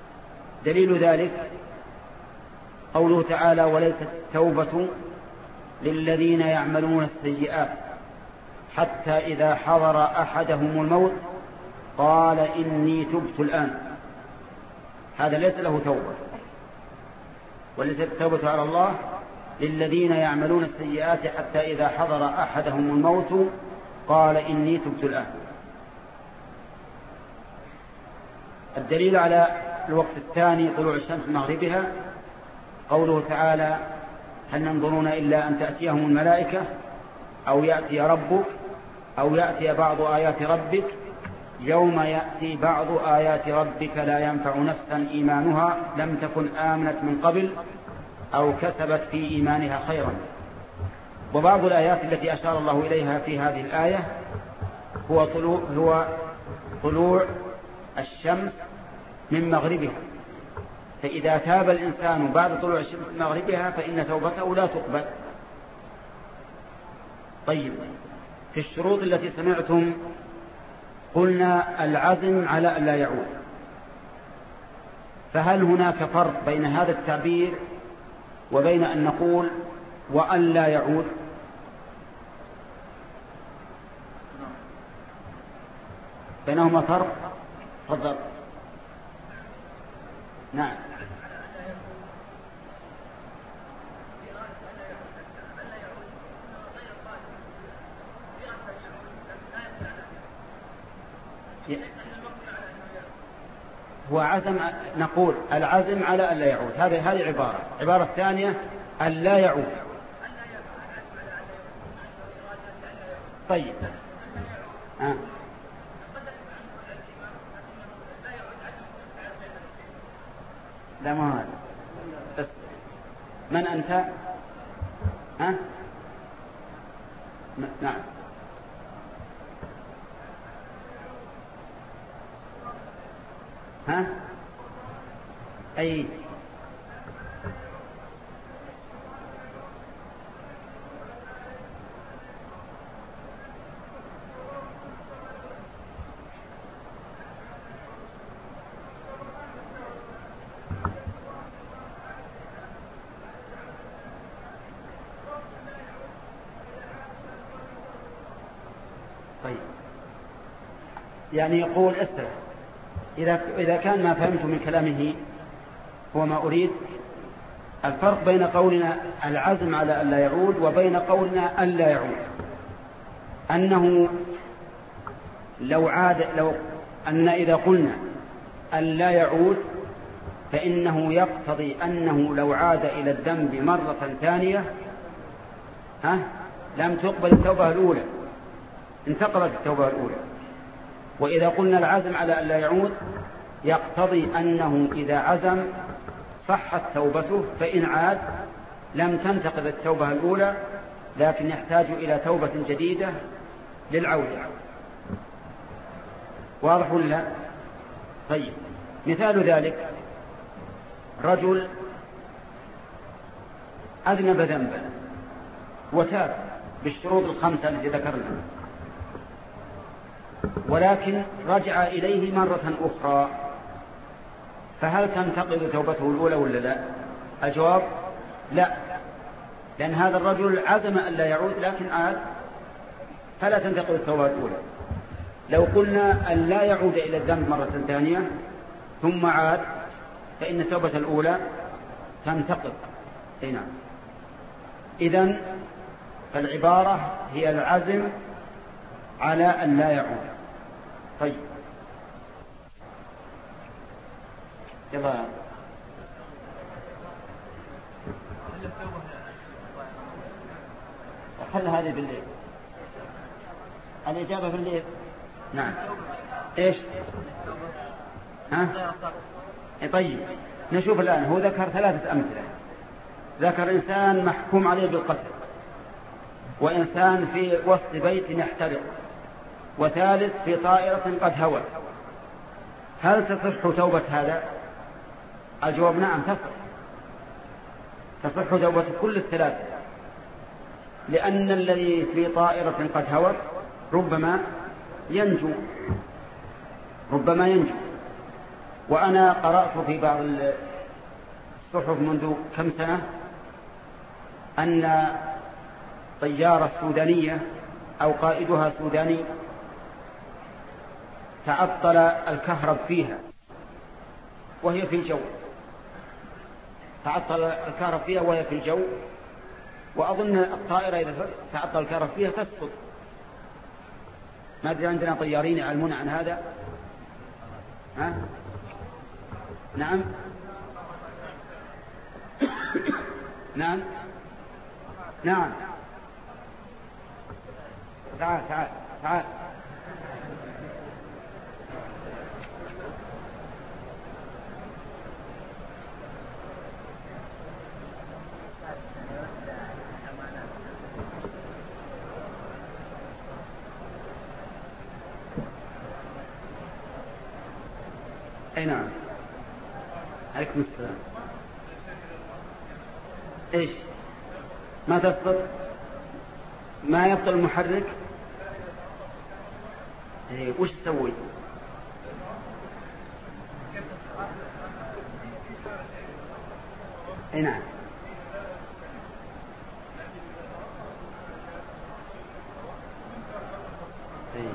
دليل ذلك قوله تعالى: وليست التوبة للذين يعملون السيئات حتى إذا حضر أحدهم الموت قال إني تبت الآن. هذا ليس له توبة، وليس التوبة على الله للذين يعملون السيئات حتى إذا حضر أحدهم الموت قال إني تبت الآن. الدليل على الوقت الثاني طلوع الشمس من مغربها قوله تعالى هل ينظرون إلا أن تأتيهم الملائكة أو يأتي ربك أو يأتي بعض آيات ربك يوم يأتي بعض آيات ربك لا ينفع نفسا إيمانها لم تكن آمنت من قبل أو كسبت في إيمانها خيرا. وبعض الآيات التي أشار الله إليها في هذه الآية هو طلوع, هو طلوع الشمس من مغربها، فإذا تاب الإنسان بعد طلوع الشمس من مغربها فإن توبته لا تقبل. طيب، في الشروط التي سمعتم قلنا العزم على أن لا يعود، فهل هناك فرق بين هذا التعبير وبين أن نقول وأن لا يعود؟ بينهما فرق؟ تفضل. نعم. هو عزم، نقول العزم على أن لا يعود، هذه هذه عبارة. عبارة الثانية أن لا يعود. طيب آه. لا ما هذا بس. من أنت؟ ها؟ نعم. ها؟ أي طيب، يعني يقول استرح. إذا إذا كان ما فهمت من كلامه هو ما أريد، الفرق بين قولنا العزم على أن لا يعود وبين قولنا أن لا يعود أنه لو عاد، لو أن إذا قلنا أن لا يعود فإنه يقتضي أنه لو عاد إلى الذنب مرة ثانية ها لم تقبل التوبة الأولى، انتقلت التوبة الأولى. وإذا قلنا العزم على أن لا يعود يقتضي أنه إذا عزم صحت توبته، فإن عاد لم تنتقض التوبة الأولى لكن يحتاج إلى توبة جديدة للعودة. واضح ولا؟ طيب، مثال ذلك رجل أذنب ذنبا وتاب بالشروط الخمسة التي ذكرنا، ولكن رجع إليه مرة أخرى، فهل تنتقض توبته الأولى ولا لا؟ الجواب لا، لأن هذا الرجل عزم أن لا يعود لكن عاد، فلا تنتقض التوبة الأولى. لو قلنا أن لا يعود إلى الذنب مرة ثانية ثم عاد فإن التوبة الأولى تنتقض. هنا إذن فالعبارة هي العزم على أن لا يعود. طيب يلا خل هذه بالليل، الإجابة بالليل. نعم. إيش؟ ها؟ طيب نشوف الآن. هو ذكر ثلاثة أمثلة. ذكر إنسان محكوم عليه بالقتل، وإنسان في وسط بيت يحترق، وثالث في طائرة قد هوت. هل تصح توبة هذا؟ الجواب نعم تصح، تصح توبة كل الثلاثة، لأن الذي في طائرة قد هوت ربما ينجو، ربما ينجو. وأنا قرأت في بعض الصحف منذ كم سنة أن طيارة سودانية أو قائدها سوداني تعطل الكهرب فيها وهي في الجو، تعطل الكهرب فيها وهي في الجو، وأظن الطائرة إذا تعطل الكهرب فيها تسقط. ما أدري عندنا طيارين يعلمون عن هذا؟ ها؟ نعم نعم نعم تعال تعال تعال اي نعم. عليكم السلام. ايش ما تسقط؟ ما يبطل المحرك؟ ايه وش تسوي؟ اي نعم. ايه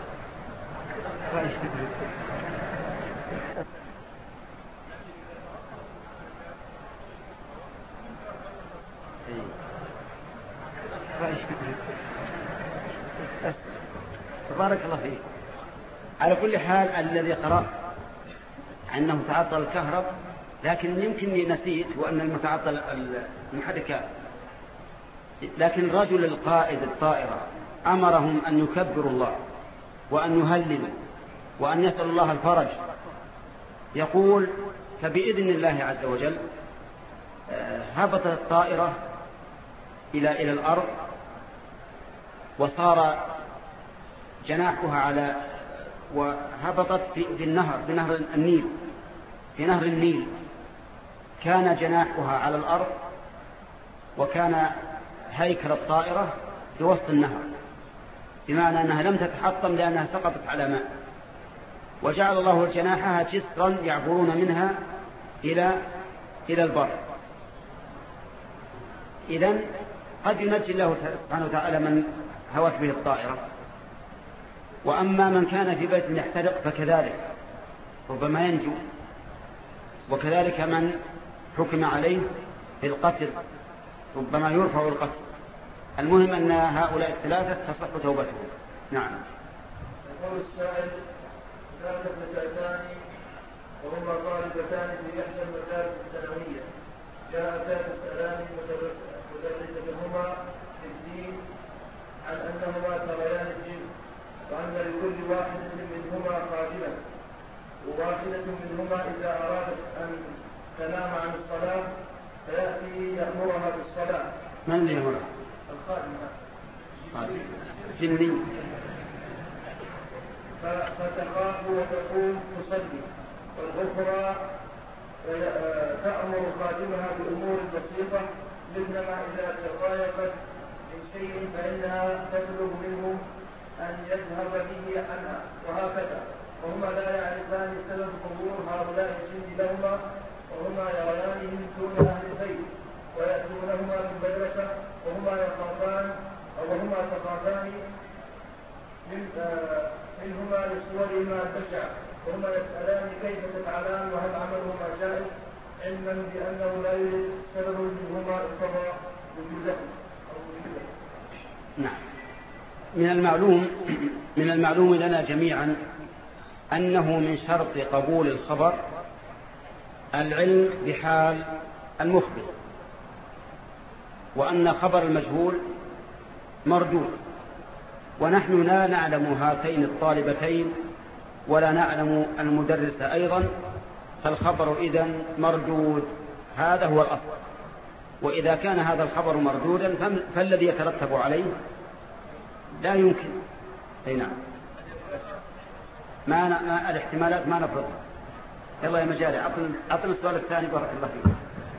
بارك الله فيك. على كل حال الذي قرأ أنه تعطل الكهرب، لكن يمكنني نسيت وأن المتعطل المحركات، لكن الرجل القائد الطائرة أمرهم أن يكبروا الله وأن يهللوا وأن يسألوا الله الفرج. يقول فبإذن الله عز وجل هبطت الطائرة إلى إلى الأرض، وصار جناحها على وهبطت في النهر بنهر النيل في نهر النيل كان جناحها على الأرض، وكان هيكل الطائرة في وسط النهر، بمعنى أنها لم تتحطم لأنها سقطت على ماء، وجعل الله جناحها جسرا يعبرون منها إلى إلى البر. إذن قد ينجي الله سبحانه وتعالى من هوت به الطائرة، وأما من كان في بيت يحترق فكذلك ربما ينجو، وكذلك من حكم عليه بالقتل ربما يرفع القتل. المهم أن هؤلاء الثلاثة تصح توبتهم. نعم. يقول السائل: ثلاثة فتاتان وهما طالبتان في إحدى المدارس الثانوية، جاءتا تسألان مدرستهما في الدين عن أنهما تريان الجن، وأن لكل واحدة منهما قادمة، وواحدة منهما إذا أرادت أن تنام عن الصلاة فيأتي يأمرها بالصلاة. من اللي يأمرها؟ الخادمة جني. فتخاف وتقوم تصلي، والأخرى تأمر خادمها بأمور بسيطة، مثلما إذا تضايقت من شيء فإنها تطلب منه أن يذهب به عنها، وهكذا. وهما لا يعرفان سبب ظهور هؤلاء الجن لهما، وهما يريانهم دون أهل البيت ويأتونهما في المدرسة، وهما يخافان أو وهما تخافان من آه منهما لصورهما البشعة، وهما يسألان كيف تفعلان وهل عملهما جائز، علما بأنه لا يوجد سبب منهما اقتضى وجوده أو وجوده. نعم. من المعلوم من المعلوم لنا جميعا أنه من شرط قبول الخبر العلم بحال المخبر، وأن خبر المجهول مردود، ونحن لا نعلم هاتين الطالبتين ولا نعلم المدرس أيضا، فالخبر إذن مردود. هذا هو الأصل. وإذا كان هذا الخبر مردودا فالذي يترتب عليه لا يمكن. أي نعم. ما, ما الاحتمالات ما نفرضها. يلا يا مجالي أعطنا السؤال الثاني بارك الله فيك.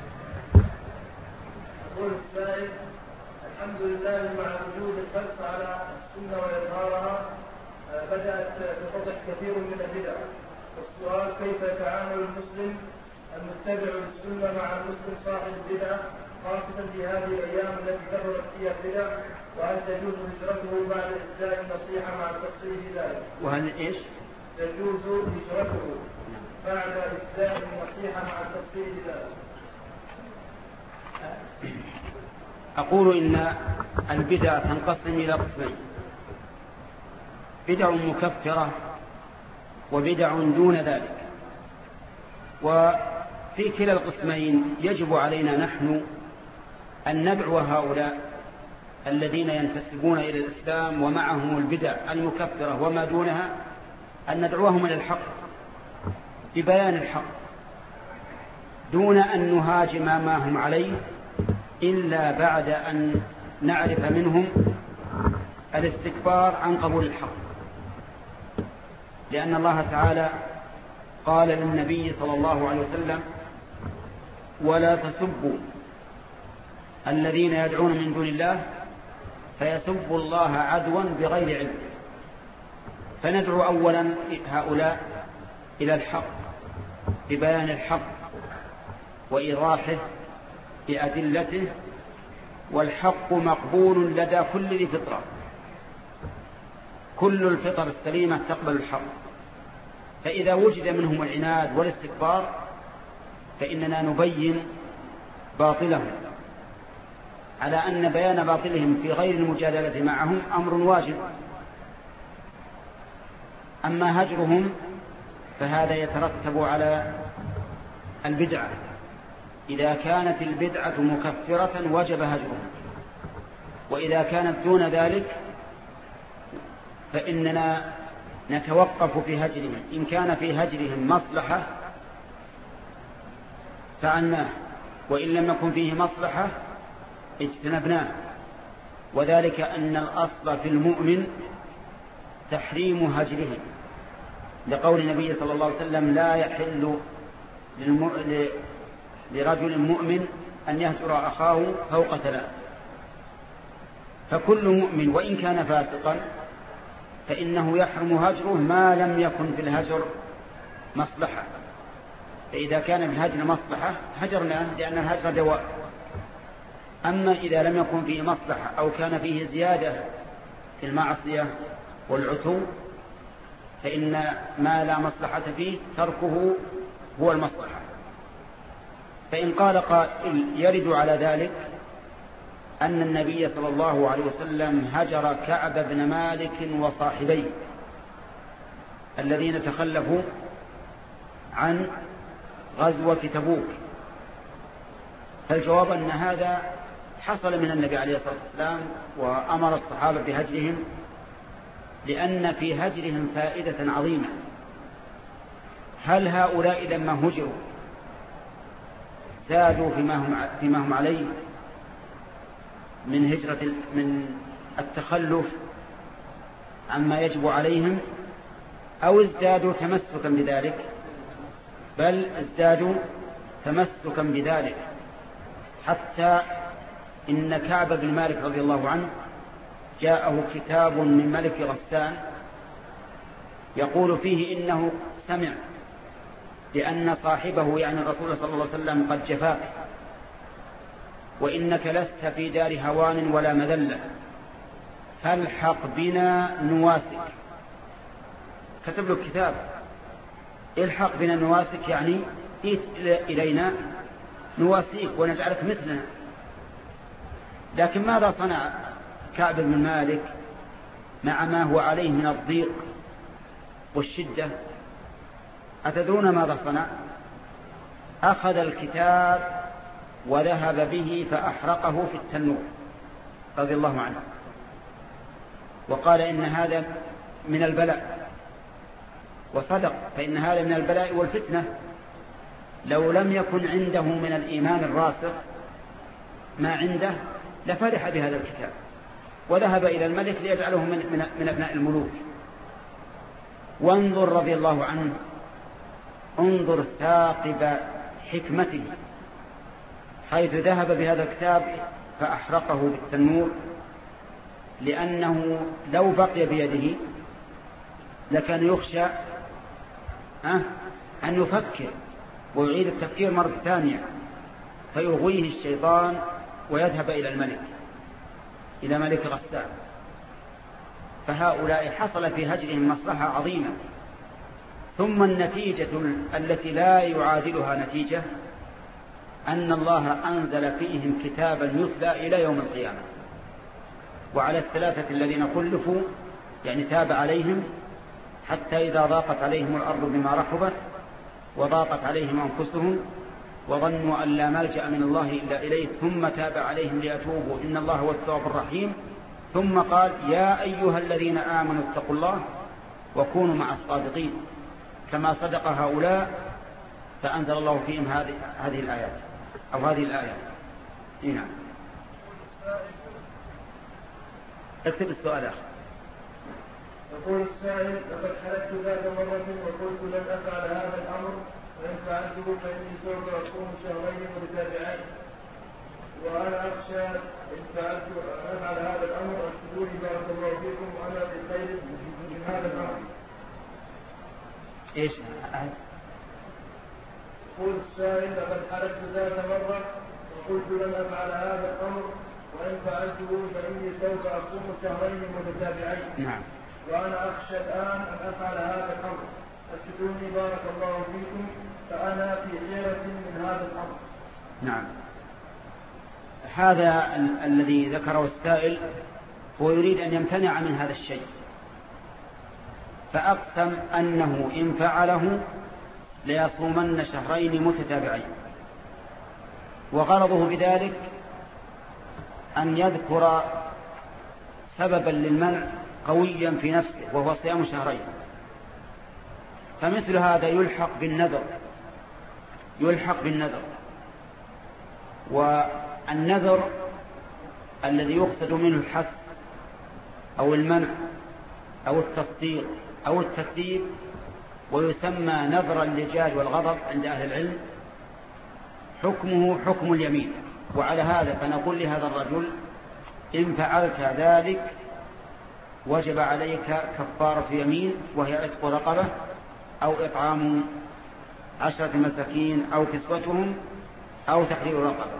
يقول السائل: الحمد لله مع وجود الحرص على السنة وإظهارها بدأت تتضح كثير من البدع، والسؤال: كيف يتعامل المسلم المتبع للسنة مع المسلم صاحب البدعة خاصة في هذه الأيام التي كثرت فيها البدع، وهل تجوز هجرته بعد إسداء النصيحة مع التفصيل في ذلك؟ وهل إيش؟ تجوز هجرته بعد إسداء النصيحة مع التفصيل في ذلك. أقول إن البدع تنقسم إلى قسمين: بدع مكفرة وبدع دون ذلك. وفي كلا القسمين يجب علينا نحن أن ندعو هؤلاء الذين ينتسبون إلى الإسلام ومعهم البدع المكفرة وما دونها، أن ندعوهم إلى الحق ببيان الحق دون أن نهاجم ما هم عليه، إلا بعد أن نعرف منهم الاستكبار عن قبول الحق. لأن الله تعالى قال للنبي صلى الله عليه وسلم: ولا تسبوا الذين يدعون من دون الله فيسبوا الله عدوا بغير علم. فندعو أولا هؤلاء إلى الحق ببيان الحق وإيضاحه بأدلته، والحق مقبول لدى كل ذي فطرة. كل الفطر السليمة تقبل الحق، فإذا وجد منهم العناد والاستكبار فإننا نبين باطلهم، على أن بيان باطلهم في غير المجادلة معهم أمر واجب. أما هجرهم فهذا يترتب على البدعة. إذا كانت البدعة مكفرة وجب هجرهم، وإذا كانت دون ذلك فإننا نتوقف في هجرهم. إن كان في هجرهم مصلحة فعلناه، وإن لم يكن فيه مصلحة اجتنبناه. وذلك أن الأصل في المؤمن تحريم هجرهم، لقول النبي صلى الله عليه وسلم: لا يحل للم... لرجل مؤمن أن يهجر أخاه فوق ثلاث. فكل مؤمن وإن كان فاسقا فإنه يحرم هجره ما لم يكن في الهجر مصلحة. فإذا كان في الهجر مصلحة هجرناه، لأن الهجر دواء. أما إذا لم يكن فيه مصلحة أو كان فيه زيادة في المعصية والعتو فإن ما لا مصلحة فيه تركه هو المصلحة. فإن قال قائل يرد على ذلك أن النبي صلى الله عليه وسلم هجر كعب بن مالك وصاحبيه الذين تخلفوا عن غزوة تبوك، فالجواب أن هذا حصل من النبي عليه الصلاة والسلام وأمر الصحابة بهجرهم، لأن في هجرهم فائدة عظيمة. هل هؤلاء لما هجروا زادوا فيما هم فيما هم عليه من هجرة من التخلف عما يجب عليهم، أو ازدادوا تمسكا بذلك؟ بل ازدادوا تمسكا بذلك، حتى إن كعب بن مالك رضي الله عنه جاءه كتاب من ملك غسان يقول فيه إنه سمع بأن صاحبه يعني الرسول صلى الله عليه وسلم قد جفاك، وإنك لست في دار هوان ولا مذلة، فالحق بنا نواسك. كتب له الكتاب: الحق بنا نواسك، يعني ائت إلينا نواسيك ونجعلك مثلنا. لكن ماذا صنع كعب بن مالك مع ما هو عليه من الضيق والشدة؟ أتدرون ماذا صنع؟ أخذ الكتاب وذهب به فأحرقه في التنور رضي الله عنه، وقال إن هذا من البلاء، وصدق، فإن هذا من البلاء والفتنة. لو لم يكن عنده من الإيمان الراسخ ما عنده لفرح بهذا الكتاب وذهب إلى الملك ليجعله من, من, من أبناء الملوك. وانظر رضي الله عنه، انظر ثاقب حكمته، حيث ذهب بهذا الكتاب فأحرقه بالتنور، لأنه لو بقي بيده لكان يخشى أن يفكر ويعيد التفكير مرة ثانية. فيغويه الشيطان ويذهب إلى الملك إلى ملك غسان. فهؤلاء حصل في هجرهم مصلحة عظيمة. ثم النتيجة التي لا يعادلها نتيجة أن الله أنزل فيهم كتابا يتلى إلى يوم القيامة. وعلى الثلاثة الذين خلفوا يعني تاب عليهم حتى إذا ضاقت عليهم الأرض بما رحبت وضاقت عليهم أنفسهم وظنوا أن لا ملجأ من الله إلا إليه ثم تاب عليهم ليتوبوا إن الله هو التواب الرحيم. ثم قال يا أيها الذين آمنوا اتقوا الله وكونوا مع الصادقين كما صدق هؤلاء. فأنزل الله فيهم هذه هذه الآيات أو هذه الآيات. نعم. اكتب السؤال أخي. يقول السائل لقد حلفت ذات مرة وقلت لن أفعل هذا الأمر وإن فعلته فإني سوف أكون شهرين متتابعين وأنا أخشى إن فعلت أن أفعل هذا الأمر أشهدوني بارك الله فيكم وأنا بخير من هذا الأمر. إيش؟ يقول السائل لقد حلفت ذات مرة وقلت لن أفعل هذا الأمر وإن فعلته فإني سوف أكون شهرين متتابعين. نعم. وأنا أخشى الآن أن أفعل هذا الأمر أشهدوني بارك الله فيكم فأنا في حيرة من هذا الأمر. نعم. هذا ال- الذي ذكره السائل هو يريد أن يمتنع من هذا الشيء فأقسم أنه إن فعله ليصومن شهرين متتابعين. وغرضه بذلك أن يذكر سببا للمنع قويا في نفسه وهو صيام شهرين. فمثل هذا يلحق بالنذر يلحق بالنذر والنذر الذي يقصد منه الحث أو المنع أو التصديق أو التكذيب ويسمى نذر اللجاج والغضب عند أهل العلم حكمه حكم اليمين. وعلى هذا فنقول لهذا الرجل إن فعلت ذلك وجب عليك كفارة يمين وهي عتق رقبة أو إطعام عشرة مساكين أو كسوتهم أو تحرير رقبة.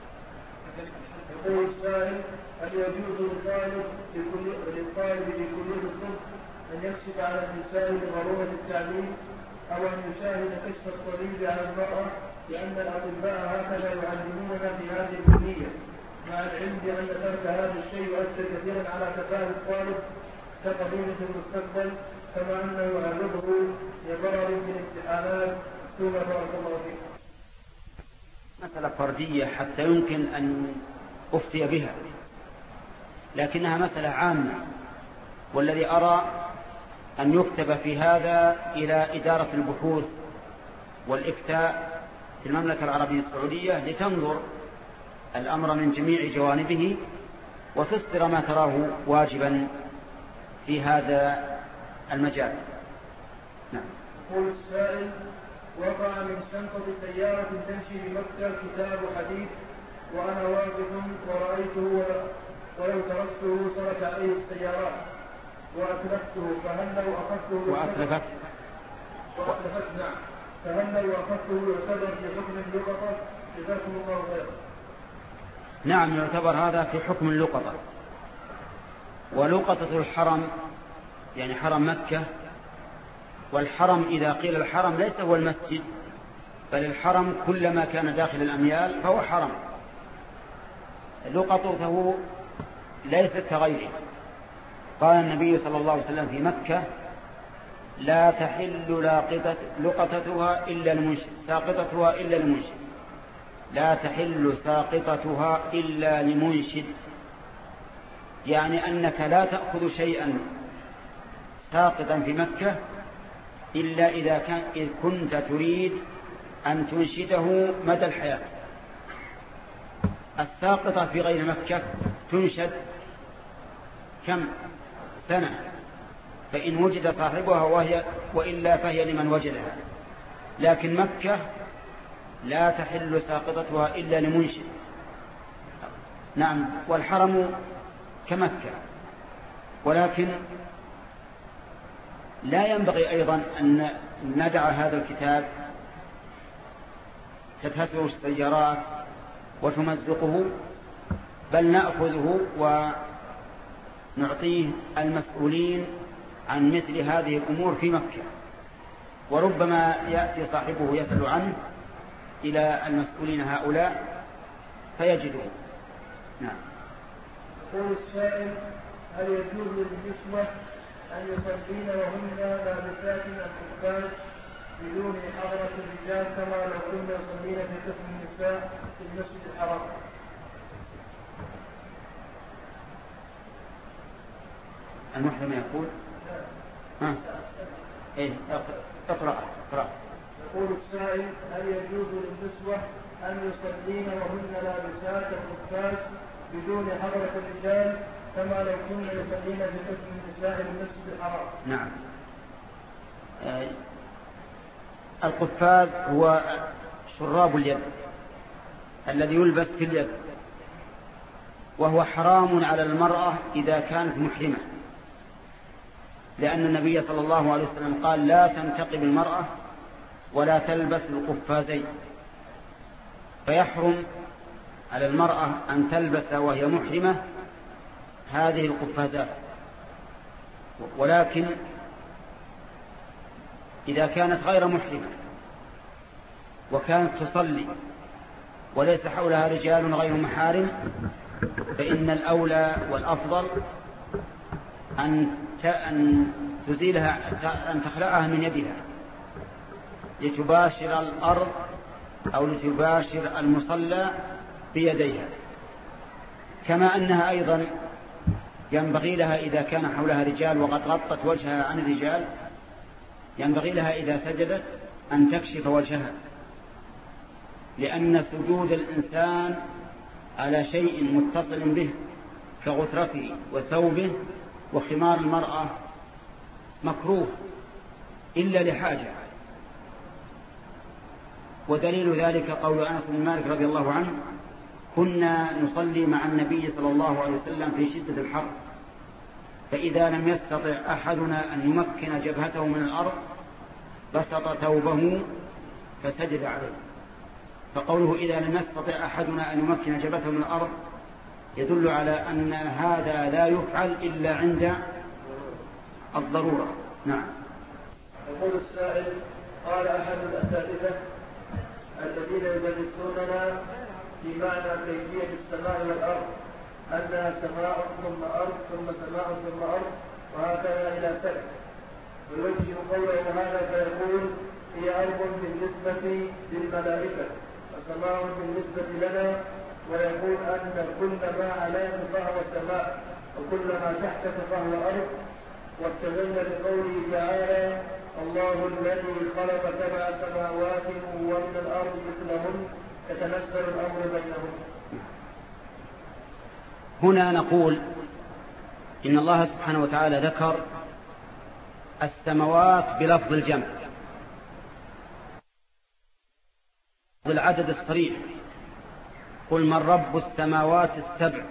يقول السائل هل يجوز للطالب للطالب بكلية الطب أن يكشف على النساء لضرورة التعليم أو أن يشاهد كشف الطبيب على المرأة لأن الأطباء هكذا يعلموننا في هذه الكلية مع العلم بأن ترك هذا الشيء يؤثر كثيرا على كفاءة الطالب كقضية المستقبل كما أنه يعرضه لضرر في الامتحانات ثم بارك الله فيك. مسألة فردية حتى يمكن أن أفتي بها لكنها مسألة عامة والذي أرى أن يكتب في هذا إلى إدارة البحوث والإفتاء في المملكة العربية السعودية لتنظر الأمر من جميع جوانبه وتصدر ما تراه واجبا في هذا المجال. نعم. يقول السائل وقع من شنطة سيارة تمشي بمكة كتاب حديث وأنا واقف ورأيته ولو تركته سرت عليه السيارات وأتلفته فهل لو أخذته وأتلفت وأتلفت نعم فهل لو أخذته يعتبر في حكم اللقطة جزاكم الله خيرا. نعم يعتبر هذا في حكم اللقطة. ولقطة الحرم يعني حرم مكة والحرم إذا قيل الحرم ليس هو المسجد بل الحرم كلما كان داخل الأميال فهو حرم. لقطته ليست كغيره. قال النبي صلى الله عليه وسلم في مكة لا تحل لقطتها إلا المنشد ساقطتها إلا المنشد لا تحل ساقطتها إلا لمنشد يعني أنك لا تأخذ شيئا ساقطا في مكة إلا إذا كان إذ كنت تريد أن تنشده مدى الحياة. الساقطة في غير مكة تنشد كم سنة فإن وجد صاحبها وهي وإلا فهي لمن وجدها. لكن مكة لا تحل ساقطتها إلا لمنشد. نعم. والحرم كمكة ولكن لا ينبغي أيضا أن ندع هذا الكتاب تتهسه السيارات وتمزقه، بل نأخذه ونعطيه المسؤولين عن مثل هذه الأمور في مكة، وربما يأتي صاحبه يسأل عنه إلى المسؤولين هؤلاء فيجده. نعم. يقول السائل: هل يجوز للنسوة أن يصلين وهن لابسات الخفاف بدون حضرة الرجال كما لو كنا يصلين في قسم النساء في المسجد الحرام؟ المحرم يقول ها ايه اقرأ اقرأ. يقول السائل: هل يجوز للنسوة أن يصلين وهن لابسات الخفاف بدون حضرة الرجال كما لو كنا يصلين في قسم النساء في المسجد الحرام؟ نعم. آه القفاز هو شراب اليد الذي يلبس في اليد، وهو حرام على المرأة إذا كانت محرمة، لأن النبي صلى الله عليه وسلم قال: لا تنتقب المرأة ولا تلبس القفازين. فيحرم على المرأة أن تلبس وهي محرمة هذه القفازات، ولكن إذا كانت غير محرمة وكانت تصلي وليس حولها رجال غير محارم فإن الأولى والأفضل أن أن تزيلها، أن تخلعها من يدها لتباشر الأرض أو لتباشر المصلى بيديها، كما أنها أيضا ينبغي لها إذا كان حولها رجال وقد غطت وجهها عن الرجال، ينبغي لها إذا سجدت أن تكشف وجهها، لأن سجود الإنسان على شيء متصل به كغترته وثوبه وخمار المرأة مكروه إلا لحاجة. ودليل ذلك قول أنس بن مالك رضي الله عنه: كنا نصلي مع النبي صلى الله عليه وسلم في شدة الحر، فإذا لم يستطع أحدنا أن يمكن جبهته من الأرض بسط ثوبه فسجد عليه. فقوله إذا لم يستطع أحدنا أن يمكن جبهته من الأرض يدل على أن هذا لا يفعل إلا عند الضرورة. نعم. يقول السائل: قال أحد الأساتذة الذين يدرسوننا في معنى كيفية السماء والأرض أنها سماء ثم أرض ثم سماء ثم أرض وهكذا إلى سبع، ويوجه قوله هذا فيقول: هي أرض بالنسبة للملائكة وسماء بالنسبة لنا، ويقول أن كل ما عليك فهو سماء وكل ما تحتك فهو أرض، واستدل بقوله تعالى: الله الذي خلق سبع سماوات ومن الأرض مثلهن يتنزل الأمر بينهم. هنا نقول إن الله سبحانه وتعالى ذكر السماوات بلفظ الجمع بالعدد الصريح: قل من رب السماوات السبع.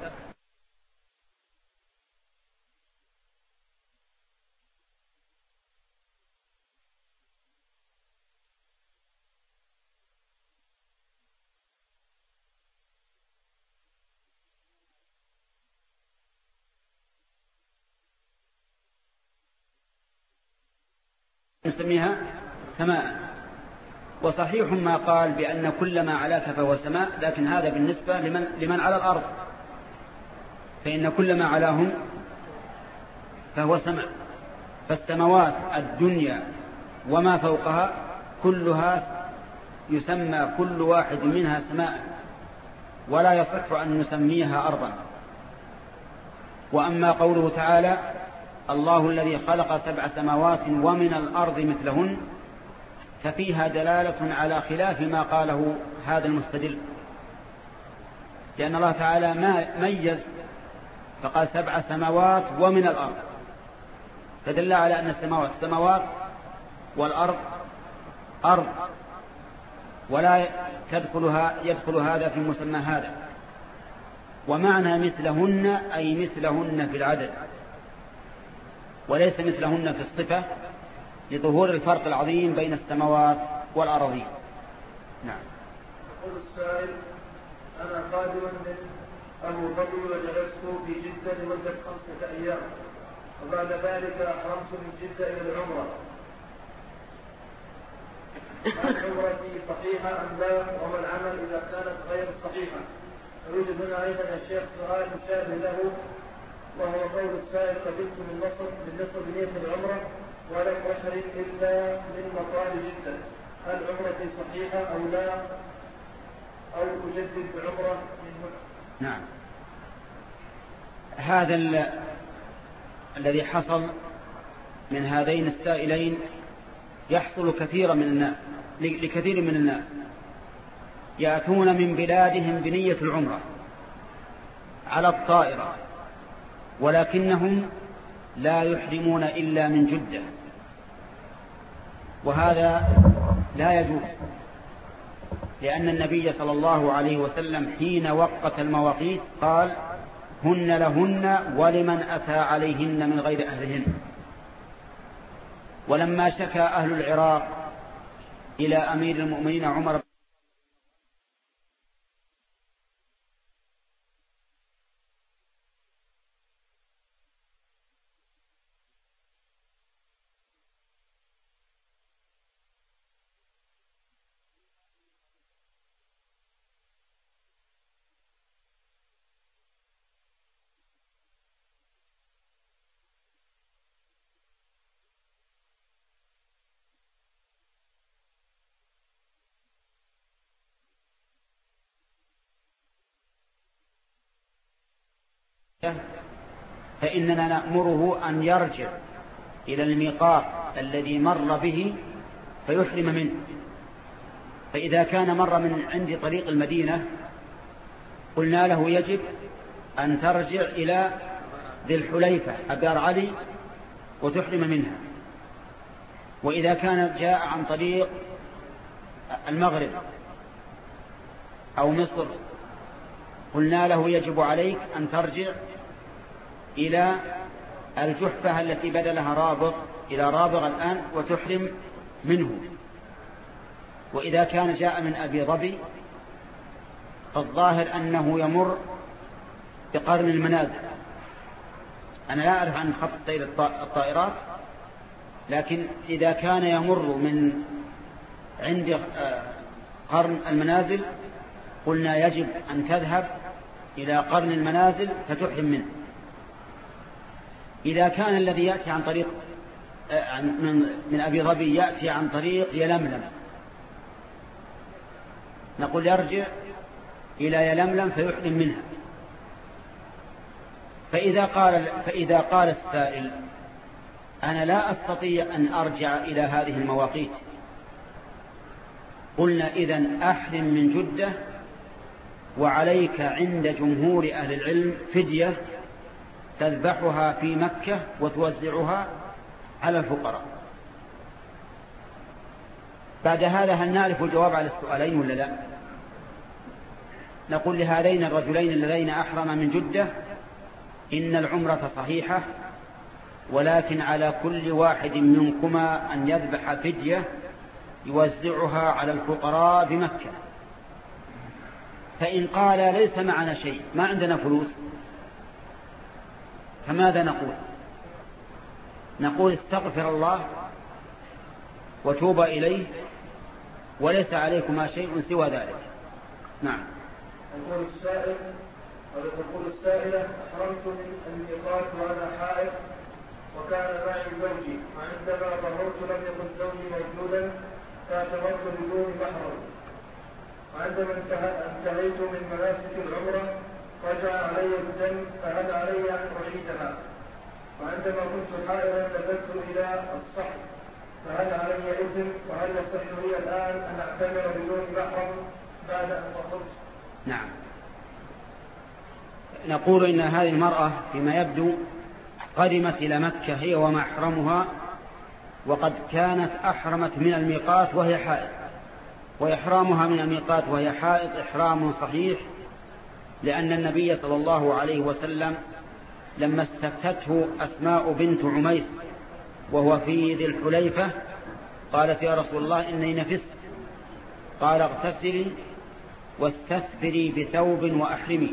نسميها سماء. وصحيح ما قال بأن كل ما علاك فهو سماء، لكن هذا بالنسبة لمن, لمن على الأرض، فإن كل ما علاهم فهو سماء. فالسماوات الدنيا وما فوقها كلها يسمى كل واحد منها سماء، ولا يصح أن نسميها أرضا. وأما قوله تعالى: الله الذي خلق سبع سماوات ومن الأرض مثلهن، ففيها دلالة على خلاف ما قاله هذا المستدل، لأن الله تعالى ما ميز فقال سبع سماوات ومن الأرض، فدل على أن السماوات سماوات والأرض أرض، ولا تدخلها يدخل هذا في مسمى هذا. ومعنى مثلهن أي مثلهن في العدد، وليس مثلهن في الصفة، لظهور الفرق العظيم بين السماوات والأراضين. نعم. يقول السائل: أنا قادم من أبو ظبي وجلست في جدة لمدة خمسة أيام، وبعد ذلك أحرمت من جدة إلى العمرة. هل عمرتي صحيحة أم لا؟ وما العمل إذا كانت غير صحيحة؟ يوجد هنا أيضا يا شيخ سؤال مشابه له، وهو قول السائل: قبلت من مصر بالنصر بنية العمرة ولم أحرم إلا من مطار جدة، هل عمرتي صحيحة أو لا؟ أو أجدد بعمرة من هنا؟ نعم، هذا ال... الذي حصل من هذين السائلين يحصل كثيرا من الناس لكثير من الناس يأتون من بلادهم بنية العمرة على الطائرة، ولكنهم لا يحرمون إلا من جدة، وهذا لا يجوز، لأن النبي صلى الله عليه وسلم حين وقت المواقيت قال: هن لهن ولمن أتى عليهن من غير أهلهن. ولما شكى أهل العراق إلى أمير المؤمنين عمر فإننا نأمره أن يرجع إلى الميقات الذي مر به فيحرم منه. فإذا كان مر من عند طريق المدينة قلنا له: يجب أن ترجع إلى ذي الحليفة أبيار علي وتحرم منها. وإذا كان جاء عن طريق المغرب أو مصر قلنا له: يجب عليك أن ترجع إلى الجحفة التي بدلها رابغ إلى رابغ الآن وتحرم منه. وإذا كان جاء من أبي ظبي فالظاهر أنه يمر بقرن المنازل. أنا لا أعرف عن خط سير الطائرات، لكن إذا كان يمر من عند قرن المنازل قلنا يجب أن تذهب إلى قرن المنازل فتحرم منه. إذا كان الذي يأتي عن طريق من أبي ظبي يأتي عن طريق يلملم نقول يرجع إلى يلملم فيحرم منها. فإذا قال, فإذا قال السائل: أنا لا أستطيع أن أرجع إلى هذه المواقيت، قلنا: إذن أحرم من جدة، وعليك عند جمهور أهل العلم فدية تذبحها في مكة وتوزعها على الفقراء. بعد هذا هل نعرف الجواب على السؤالين ولا لا؟ نقول لهذين الرجلين اللذين أحرم من جدة: إن العمرة صحيحة، ولكن على كل واحد منكما أن يذبح فدية يوزعها على الفقراء بمكة. فإن قال: ليس معنا شيء، ما عندنا فلوس، فماذا نقول؟ نقول: استغفر الله وتوب إليه وليس عليكما شيء سوى ذلك. نعم. يقول السائل أو تقول السائلة: أحرمت من الميقات وأنا حائض وكان معي زوجي، وعندما ظهرت لم يكن زوجي موجودا فاعتمرت بدون محرم، وعندما انتهيت من مناسك العمرة رجع علي الدم، فهل علي أن أعيدها؟ وعندما كنت حائضا نزلت إلى الصحن، فهل علي إثم؟ وهل يصح لي الآن أن أعتمر بدون محرم بعد أن ظهرت؟ نعم. نقول إن هذه المرأة فيما يبدو قدمت إلى مكة هي ومحرمها، وقد كانت أحرمت من الميقات وهي حائض، وإحرامها من الميقات وهي حائض إحرام صحيح، لأن النبي صلى الله عليه وسلم لما استفتته أسماء بنت عميس وهو في ذي الحليفة قالت: يا رسول الله إني نفست، قال: اغتسلي واستثبري بثوب وأحرمي.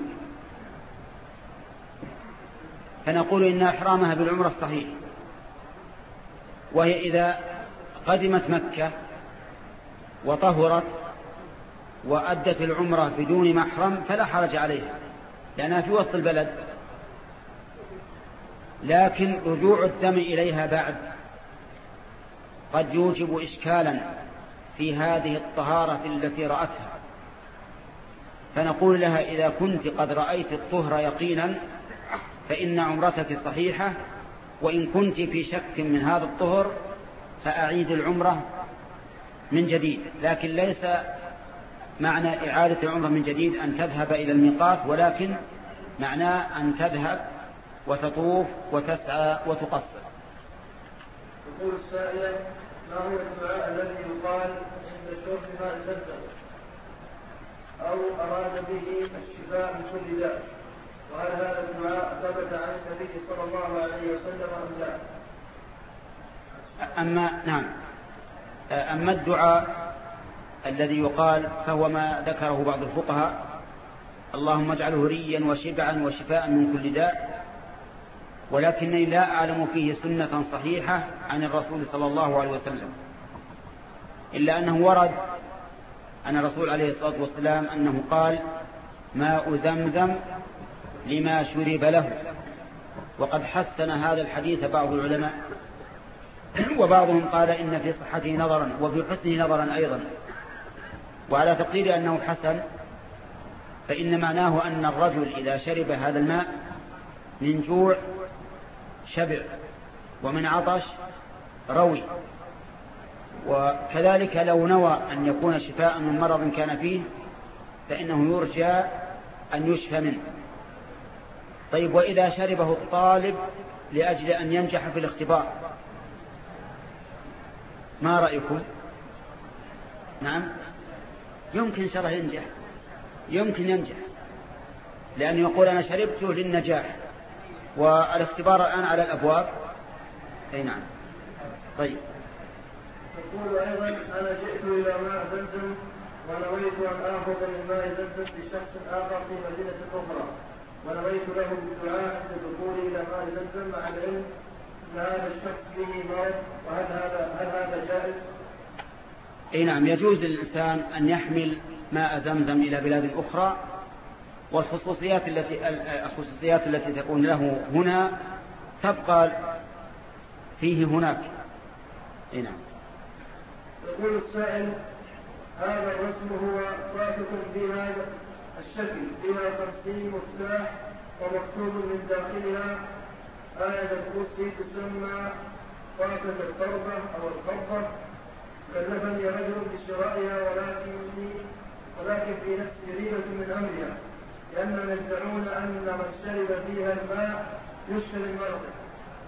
فنقول إن إحرامها بالعمرة الصحيح، وهي إذا قدمت مكة وطهرت وأدت العمرة بدون محرم فلا حرج عليها لأنها في وسط البلد. لكن رجوع الدم إليها بعد قد يوجب إشكالا في هذه الطهارة التي رأتها، فنقول لها إذا كنت قد رأيت الطهر يقينا فإن عمرتك صحيحة، وإن كنت في شك من هذا الطهر فأعيد العمرة من جديد. لكن ليس معنى إعادة العمرة من جديد أن تذهب إلى الميقات، ولكن معناه أن تذهب وتطوف وتسعى وتقصر. يقول السائل: ما هو الدعاء الذي يقال عند شرب ماء زمزم أو أراد به الشفاء من كل داء؟ وهل هذا الدعاء ثبت عن النبي صلى الله عليه وسلم أم لا؟ أما نعم أما الدعاء الذي يقال فهو ما ذكره بعض الفقهاء: اللهم اجعله ريا وشبعا وشفاء من كل داء، ولكنني لا أعلم فيه سنة صحيحة عن الرسول صلى الله عليه وسلم، إلا أنه ورد عن الرسول عليه الصلاة والسلام أنه قال: ماء زمزم لما شرب له. وقد حسن هذا الحديث بعض العلماء، وبعضهم قال إن في صحته نظرا وفي حسنه نظرا أيضا. وعلى تقدير أنه حسن فإن معناه أن الرجل إذا شرب هذا الماء من جوع شبع ومن عطش روي. وكذلك لو نوى أن يكون شفاء من مرض كان فيه فإنه يرجى أن يشفى منه. طيب، وإذا شربه الطالب لأجل أن ينجح في الاختبار ما رأيكم؟ نعم، يمكن إن شاء الله ينجح، يمكن ينجح، لأنه يقول أنا شربته للنجاح والاختبار الآن على الأبواب. أي نعم. طيب، يقول أيضا: أنا جئت إلى ماء زمزم ونويت أن آخذ من ماء زمزم لشخص آخر في مدينة أخرى، ونويت له بالدعاء عند دخولي إلى ماء زمزم مع العلم أن هذا الشخص به مرض، وهل هذا هل هذا جائز؟ أي نعم، يجوز للإنسان أن يحمل ماء زمزم إلى بلاد أخرى، والخصوصيات التي الخصوصيات التي تكون له هنا تبقى فيه هناك. أي نعم. يقول السائل: هذا الرسم هو صافة بهذا الشكل فيها خمسين مفتاح ومكتوب من داخلها آية الكرسي تسمى صافة القربة أو القربة. كلفني رجل بشرائها ولكن ولكن في نفسي ريبة من أمرها، لأنهم يدعون أن من شرب فيها الماء يشفى من مرضه.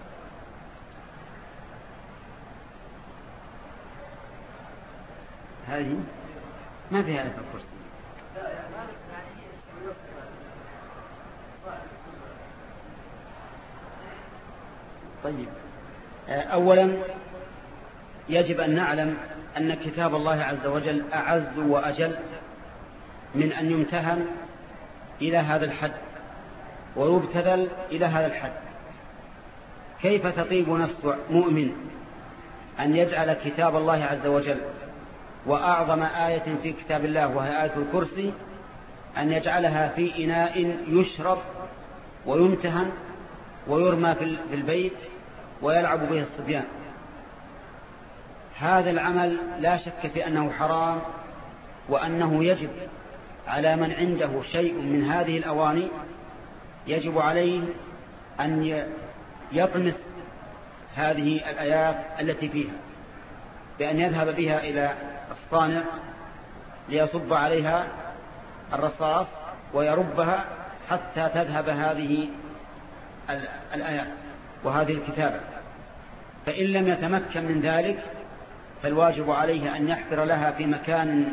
هذه ما فيها آية الكرسي. طيب، أولا يجب أن نعلم أن كتاب الله عز وجل أعز وأجل من أن يمتهن إلى هذا الحد ويبتذل إلى هذا الحد. كيف تطيب نفس مؤمن أن يجعل كتاب الله عز وجل وأعظم آية في كتاب الله وهي آية الكرسي أن يجعلها في إناء يشرب ويمتهن ويرمى في البيت ويلعب به الصبيان؟ هذا العمل لا شك في أنه حرام، وأنه يجب على من عنده شيء من هذه الأواني يجب عليه أن يطمس هذه الآيات التي فيها بأن يذهب بها إلى الصانع ليصب عليها الرصاص ويربها حتى تذهب هذه الآيات وهذه الكتابة. فإن لم يتمكن من ذلك فالواجب عليه أن يحفر لها في مكان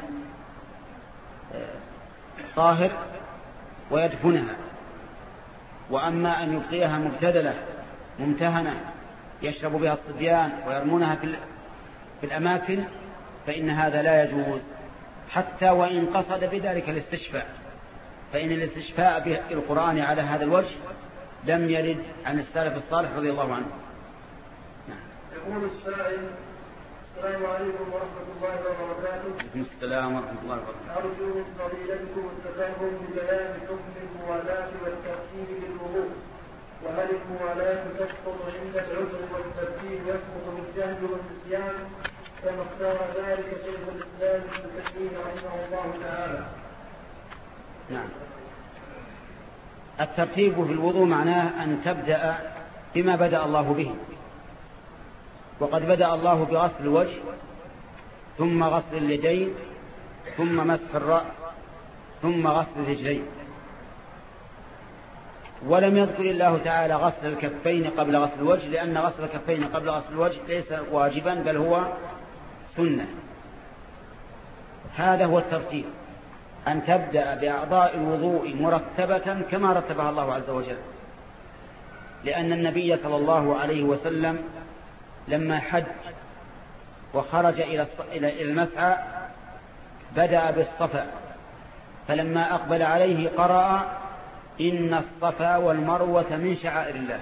طاهر ويدفنها. وأما أن يبقيها مبتذلة ممتهنة يشرب بها الصبيان ويرمونها في الأماكن فإن هذا لا يجوز، حتى وإن قصد بذلك الاستشفاء، فإن الاستشفاء بالقرآن على هذا الوجه لم يرد عن السلف الصالح رضي الله عنه. يقول السائل: السلام عليكم ورحمة الله وبركاته. وعليكم السلام ورحمة الله وبركاته. أرجو من فضيلتكم التفهم ببيان حكم الموالاة والترتيب للوضوء، وهل الموالاة تسقط عند العذر والترتيب يسقط بالجهل والنسيان كما اختار ذلك شيخ الإسلام ابن تيمية رحمه الله تعالى؟ نعم. الترتيب في الوضوء معناه أن تبدأ بما بدأ الله به، وقد بدأ الله بغسل الوجه ثم غسل اليدين ثم مسح الرأس ثم غسل الرجلين، ولم يذكر الله تعالى غسل الكفين قبل غسل الوجه، لأن غسل الكفين قبل غسل الوجه ليس واجبا بل هو سنة. هذا هو الترتيب، أن تبدأ بأعضاء الوضوء مرتبة كما رتبها الله عز وجل، لأن النبي صلى الله عليه وسلم لما حج وخرج إلى المسعى بدأ بالصفا، فلما أقبل عليه قرأ: إن الصفا والمروة من شعائر الله.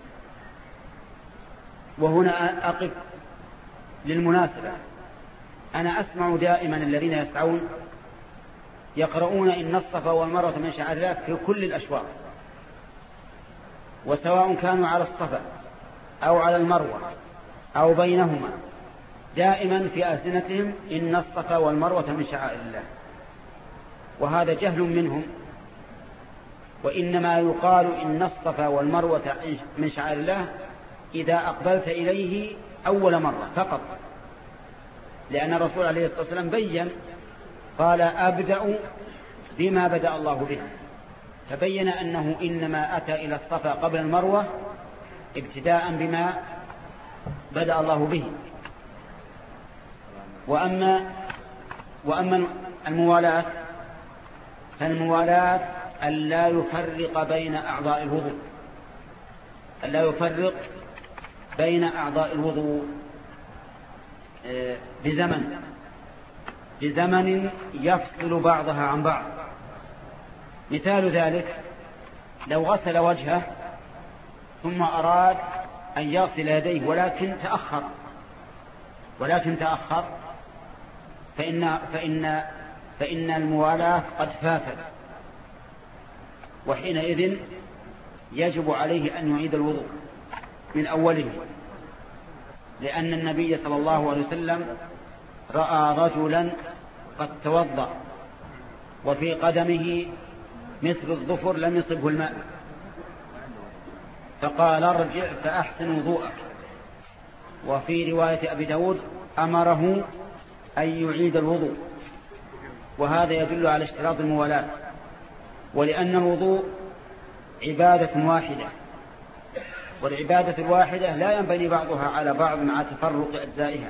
وهنا أقف للمناسبة، أنا أسمع دائما الذين يسعون يقرؤون إن الصفا والمروة من شعائر الله في كل الأشواط، وسواء كانوا على الصفا أو على المروة أو بينهما، دائما في ألسنتهم إن الصفا والمروة من شعائر الله، وهذا جهل منهم. وإنما يقال إن الصفا والمروة من شعائر الله إذا أقبلت إليه أول مرة فقط، لأن الرسول عليه الصلاة والسلام بيّن قال: أبدأ بما بدأ الله به، فبين أنه إنما أتى إلى الصفا قبل المروة ابتداء بما بدأ الله به. وأما, وأما الموالاة فالموالاة أن لا يفرق بين أعضاء الوضوء، أن لا يفرق بين أعضاء الوضوء بزمن بزمن يفصل بعضها عن بعض. مثال ذلك: لو غسل وجهه ثم أراد أن يغسل يديه ولكن تأخر ولكن تأخر فإن, فإن, فإن الموالاة قد فاتت، وحينئذ يجب عليه أن يعيد الوضوء من أوله، لأن النبي صلى الله عليه وسلم رأى رجلا قد توضأ وفي قدمه مثل الظفر لم يصبه الماء، فقال: ارجع فأحسن وضوءك. وفي رواية أبي داود أمره أن يعيد الوضوء، وهذا يدل على اشتراط الموالاة، ولأن الوضوء عبادة واحدة، والعبادة الواحدة لا ينبني بعضها على بعض مع تفرق أجزائها.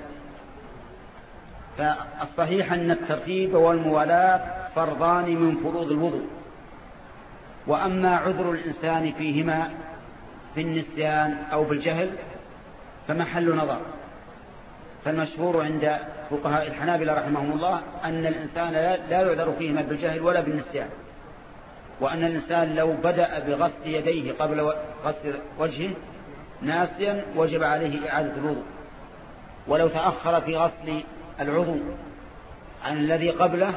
فالصحيح أن الترتيب والموالاة فرضان من فروض الوضوء. وأما عذر الإنسان فيهما في النسيان أو بالجهل فمحل نظر، فالمشهور عند فقهاء الحنابلة رحمهم الله أن الإنسان لا يعذر فيهما بالجهل ولا بالنسيان، وأن الإنسان لو بدأ بغسل يديه قبل غسل وجهه ناسيا وجب عليه إعادة الوضوء، ولو تأخر في غسل العضو عن الذي قبله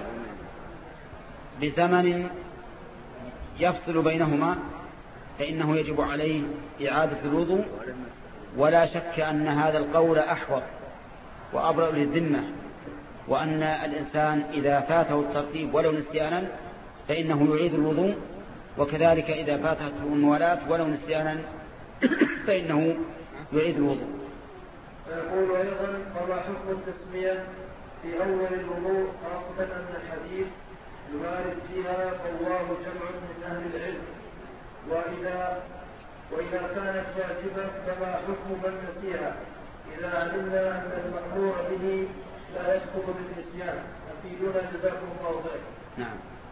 بزمن يفصل بينهما فإنه يجب عليه إعادة الوضوء. ولا شك أن هذا القول أحوط وأبرأ للذمة، وأن الإنسان إذا فاته الترتيب ولو نسيانا فإنه يعيد الوضوء، وكذلك إذا فاته الموالاة ولو نسيانا فإنه يعيد الوضوء. ويقول أيضا: فما حكم التسمية في أول الوضوء، خاصة أن الحديث يبارك فيها فواه جمع من أهل العلم، وإذا وإذا كانت واجبة فما حكم من نسيها إذا علمنا أن المأمور به لا يسقط بالنسيان؟ أفيدونا جزاكم الله خير. نعم.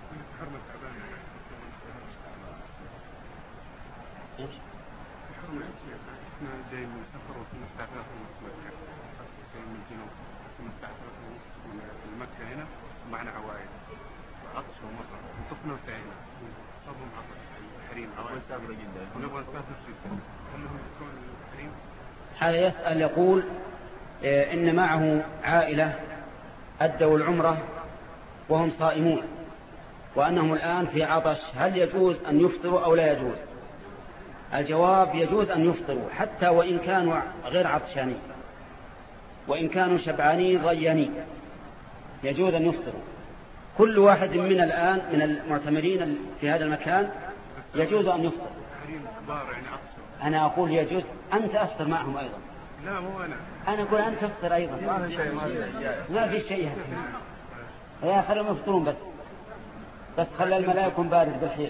ايش؟ حرم الاسير، احنا جايين من سفر وسنة ثلاثة ونص مكة، جايين من الجنوب، من الساعة ثلاثة ونص من مكة هنا ومعنا عوائل عطش ومطر وطفنا وسعينا صابهم عطش الحريم عوائل سابرة جدا ونبغى نسافر جدا هل لهم يذكرون الحريم؟ هذا يسأل يقول إن معه عائلة أدوا العمرة وهم صائمون وأنهم الآن في عطش، هل يجوز أن يفطروا أو لا يجوز؟ الجواب يجوز أن يفطروا حتى وإن كانوا غير عطشانين، وإن كانوا شبعانين ضيانين يجوز أن يفطروا. كل واحد من الآن من المعتمرين في هذا المكان يجوز أن يفطر. أنا أقول يجوز، أنت أفطر معهم أيضا. لا مو أنا أنا أقول أنت تفطر أيضا. ما في شيء ما في شيء يا خلهم يفطرون بس بس خلى الملاء يكون بارد بالحيل.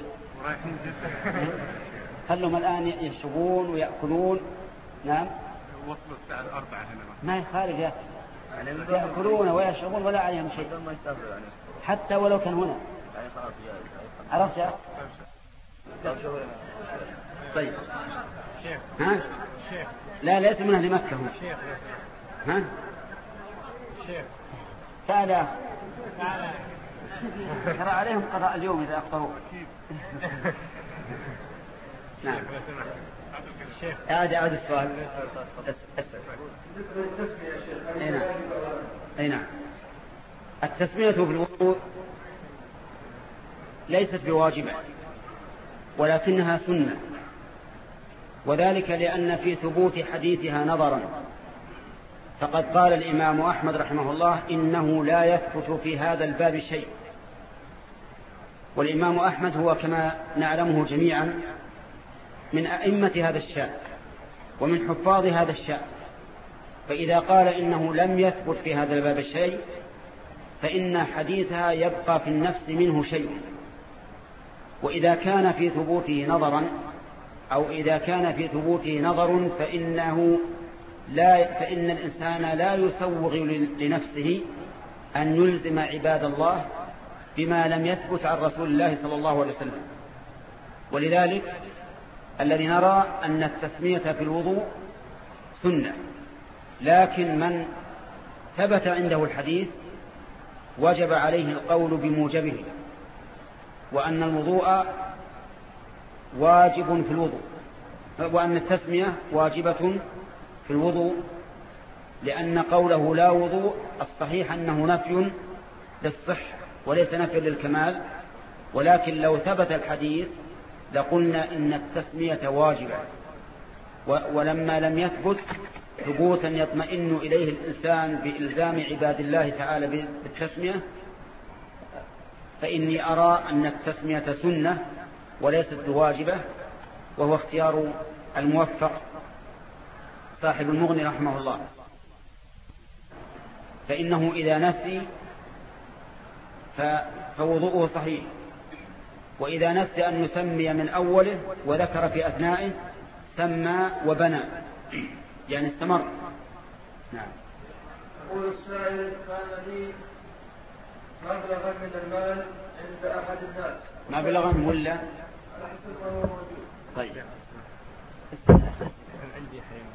خلهم الآن يشربون ويأكلون. نعم وصلوا الساعة الأربعة هنا ما يخالف يا يأكلون ويشربون ولا عليهم شيء حتى ولو كان هنا. عرفت يا طيب شيخ ها شيخ لا ليس من أهل مكة هم. شيخ ها شيخ تعال يا أخي تعال ترى عليهم قضاء اليوم إذا أفطروا. نعم شيخ أعد أعد السؤال. أي نعم أي نعم التسمية في الوضوء ليست بواجبة ولكنها سنة، وذلك لأن في ثبوت حديثها نظرا، فقد قال الإمام أحمد رحمه الله إنه لا يثبت في هذا الباب شيء. والإمام أحمد هو كما نعلمه جميعا من أئمة هذا الشأن ومن حفاظ هذا الشأن، فإذا قال إنه لم يثبت في هذا الباب شيء فإن حديثها يبقى في النفس منه شيء. وإذا كان في ثبوته نظرا أو إذا كان في ثبوته نظر فإنه لا فإن الإنسان لا يسوغ لنفسه أن يلزم عباد الله بما لم يثبت عن رسول الله صلى الله عليه وسلم. ولذلك الذي نرى أن التسمية في الوضوء سنة، لكن من ثبت عنده الحديث وجب عليه القول بموجبه، وأن الوضوء واجب في الوضوء، وأن التسمية واجبة في الوضوء، لأن قوله لا وضوء الصحيح أنه نفي للصحة وليس نفي للكمال. ولكن لو ثبت الحديث لقلنا إن التسمية واجبة، ولما لم يثبت ثبوتا يطمئن إليه الإنسان بإلزام عباد الله تعالى بالتسمية، فإني أرى أن التسمية سنة وليست بواجبة، وهو اختيار الموفق صاحب المغني رحمه الله. فإنه إذا نسي فوضوءه صحيح، وإذا نسي أن يسمي من أوله وذكر في أثنائه سمى وبنى، يعني استمر. نعم. يقول السائل كان لي مبلغا من المال عند أحد الناس. مبلغا ولا؟ على حسب ما هو موجود. طيب. عندي حين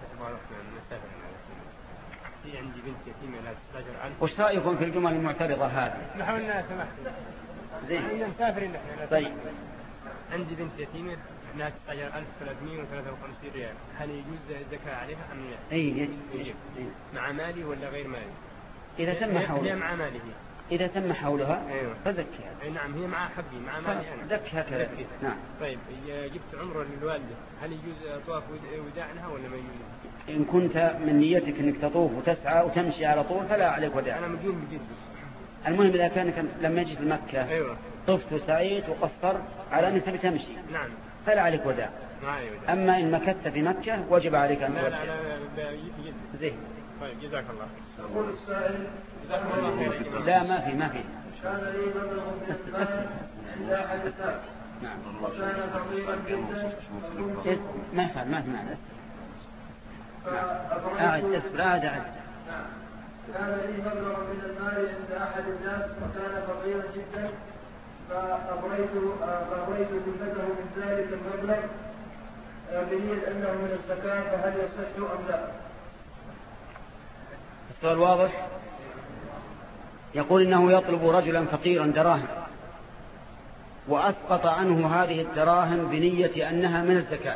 في عندي بنت يتيمة لا تستأجر عنه. وش رأيكم في الجمل المعترضة هذه؟ اسمحوا لنا سمحت. زين. احنا مسافرين احنا. طيب. عندي بنت يتيمة لا تستأجر ألف وثلاثمائة وثلاثة وخمسين ريال، هل يجوز الزكاة عليها أم لا؟ أي يجب. يجب. مع مالي ولا غير مالي؟ إذا تم حولها. هي مع مالي هي. إذا تم حولها. أيوة. فزكيها. أي نعم هي مع حقي مع مالي أنا. زكها كذا. نعم. طيب جبت عمرة للوالدة، هل يجوز طواف وداع لها ولا ما يجوز؟ إن كنت من نيتك أنك تطوف وتسعى وتمشي على طول فلا عليك وداع. أنا مديون بجد. المهم إذا كان لما جيت لمكة أيوة. طفت وسعيت وقصرت على أن تبي تمشي. نعم. فلا عليك وداع. وداع. أما إن مكثت في مكة وجب عليك أن لا تودع. لا لا لا جد. زين. طيب جزاك الله. يقول السائل جزاك الله خير. لا ما في ما في. كان لي مبلغ من المال عند أحد الناس. نعم. وكان فقيرا جدا فكنت ما فعل ما في معنى. فأبريت. أعد اصبر أعد أعد. نعم. كان لي مبلغ من المال عند أحد الناس وكان فقيرا جدا فأبريت فأبريت ذمته من ذلك المبلغ بنية أنه من الزكاة، فهل يصح أم لا؟ السؤال واضح؟ يقول إنه يطلب رجلا فقيرا دراهم وأسقط عنه هذه الدراهم بنية أنها من الزكاة.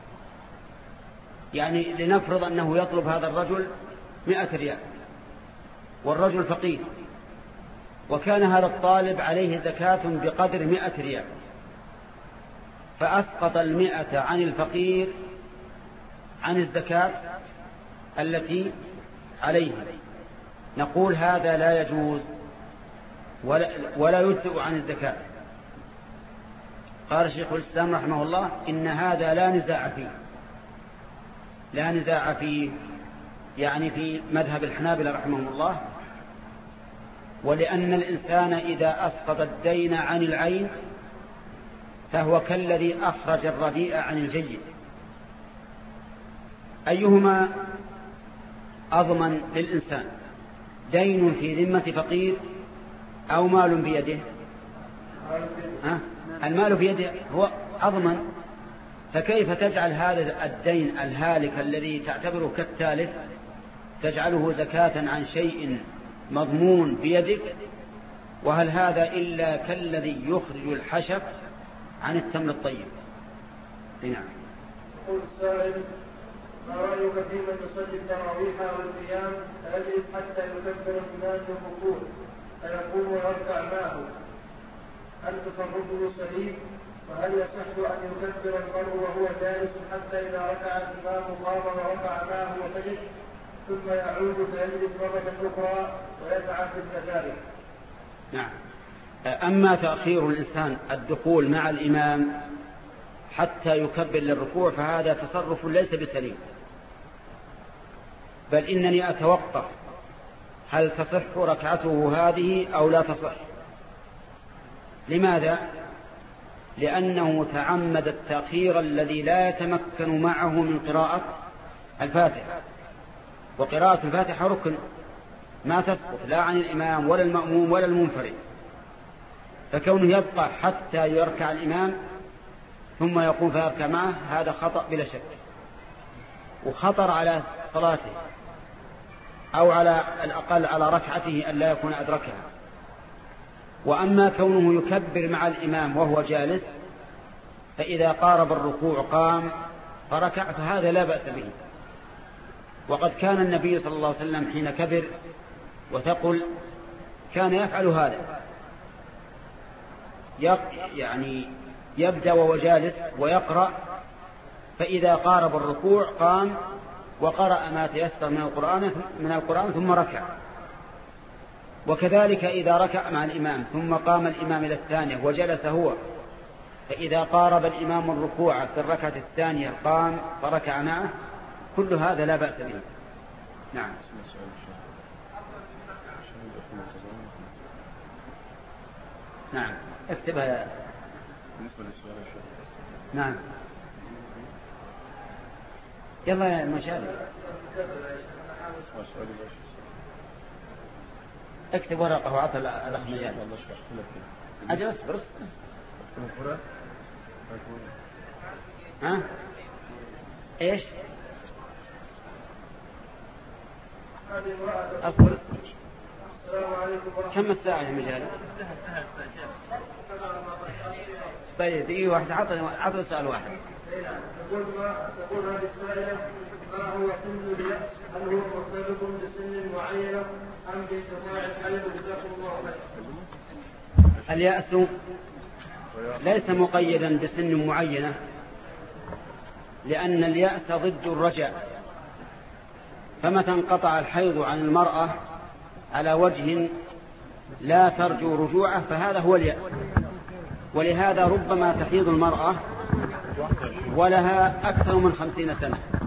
يعني لنفرض أنه يطلب هذا الرجل مئة ريال والرجل فقير، وكان هذا الطالب عليه زكاة بقدر مئة ريال، فأسقط المئة عن الفقير عن الزكاة التي عليه، نقول هذا لا يجوز ولا, ولا يجزئ عن الزكاة. قال شيخ الإسلام رحمه الله إن هذا لا نزاع فيه، لا نزاع فيه يعني في مذهب الحنابلة رحمه الله، ولأن الإنسان إذا أسقط الدين عن العين فهو كالذي أخرج الرديء عن الجيد. أيهما أضمن للإنسان، دين في ذمة فقير أو مال بيده؟ ها؟ المال بيده هو أضمن، فكيف تجعل هذا الدين الهالك الذي تعتبره كالثالث تجعله زكاة عن شيء مضمون بيدك؟ وهل هذا إلا كالذي يخرج الحشف عن التمر الطيب؟ نعم. يقول السائل: ما رأيك في من يصلي التراويح والقيام فيجلس حتى يكبر الإمام بالركوع فيقوم ويركع معه، هل تصرفه سليم؟ وهل يصح أن يكبر المرء وهو جالس حتى إذا ركع الإمام قام وركع معه وسجد ثم يعود فيجلس مرة أخرى ويفعل مثل ذلك؟ نعم. أما تأخير الإنسان الدخول مع الإمام حتى يكبر للركوع فهذا تصرف ليس بسليم، بل إنني أتوقف هل تصح ركعته هذه أو لا تصح. لماذا؟ لأنه تعمد التأخير الذي لا يتمكن معه من قراءة الفاتحة، وقراءة الفاتحة ركن ما تسقط لا عن الإمام ولا المأموم ولا المنفرد، فكونه يبقى حتى يركع الإمام ثم يقوم فيركع معه هذا خطأ بلا شك، وخطر على صلاته أو على الأقل على ركعته أن لا يكون أدركها. وأما كونه يكبر مع الإمام وهو جالس فإذا قارب الركوع قام فركع فهذا لا بأس به. وقد كان النبي صلى الله عليه وسلم حين كبر وثقل كان يفعل هذا، يعني يبدأ وهو جالس ويقرأ، فإذا قارب الركوع قام وقرأ ما تيسر من القرآن من القرآن ثم ركع. وكذلك إذا ركع مع الإمام ثم قام الإمام إلى الثانية وجلس هو، فإذا قارب الإمام الركوع في الركعة الثانية قام فركع معه، كل هذا لا بأس به. نعم. نعم اكتبها. نعم يلا يا مشاري اكتب ورقة وعطى الأخ مجال. أجل اصبر ها ايش اصبر. كم الساعة يا مجال؟ طيب دقيقة واحدة، عطى عطى سؤال واحد. تقول ما تقول هذه السائلة: ما هو سن اليأس؟ هل هو مرتبط بسن معينة أم بانقطاع الحيض؟ جزاكم الله خيرا. اليأس ليس مقيدا بسن معينة، لأن اليأس ضد الرجاء، فمتى انقطع الحيض عن المرأة على وجه لا ترجو رجوعه فهذا هو اليأس. ولهذا ربما تحيض المرأة ولها أكثر من خمسين سنة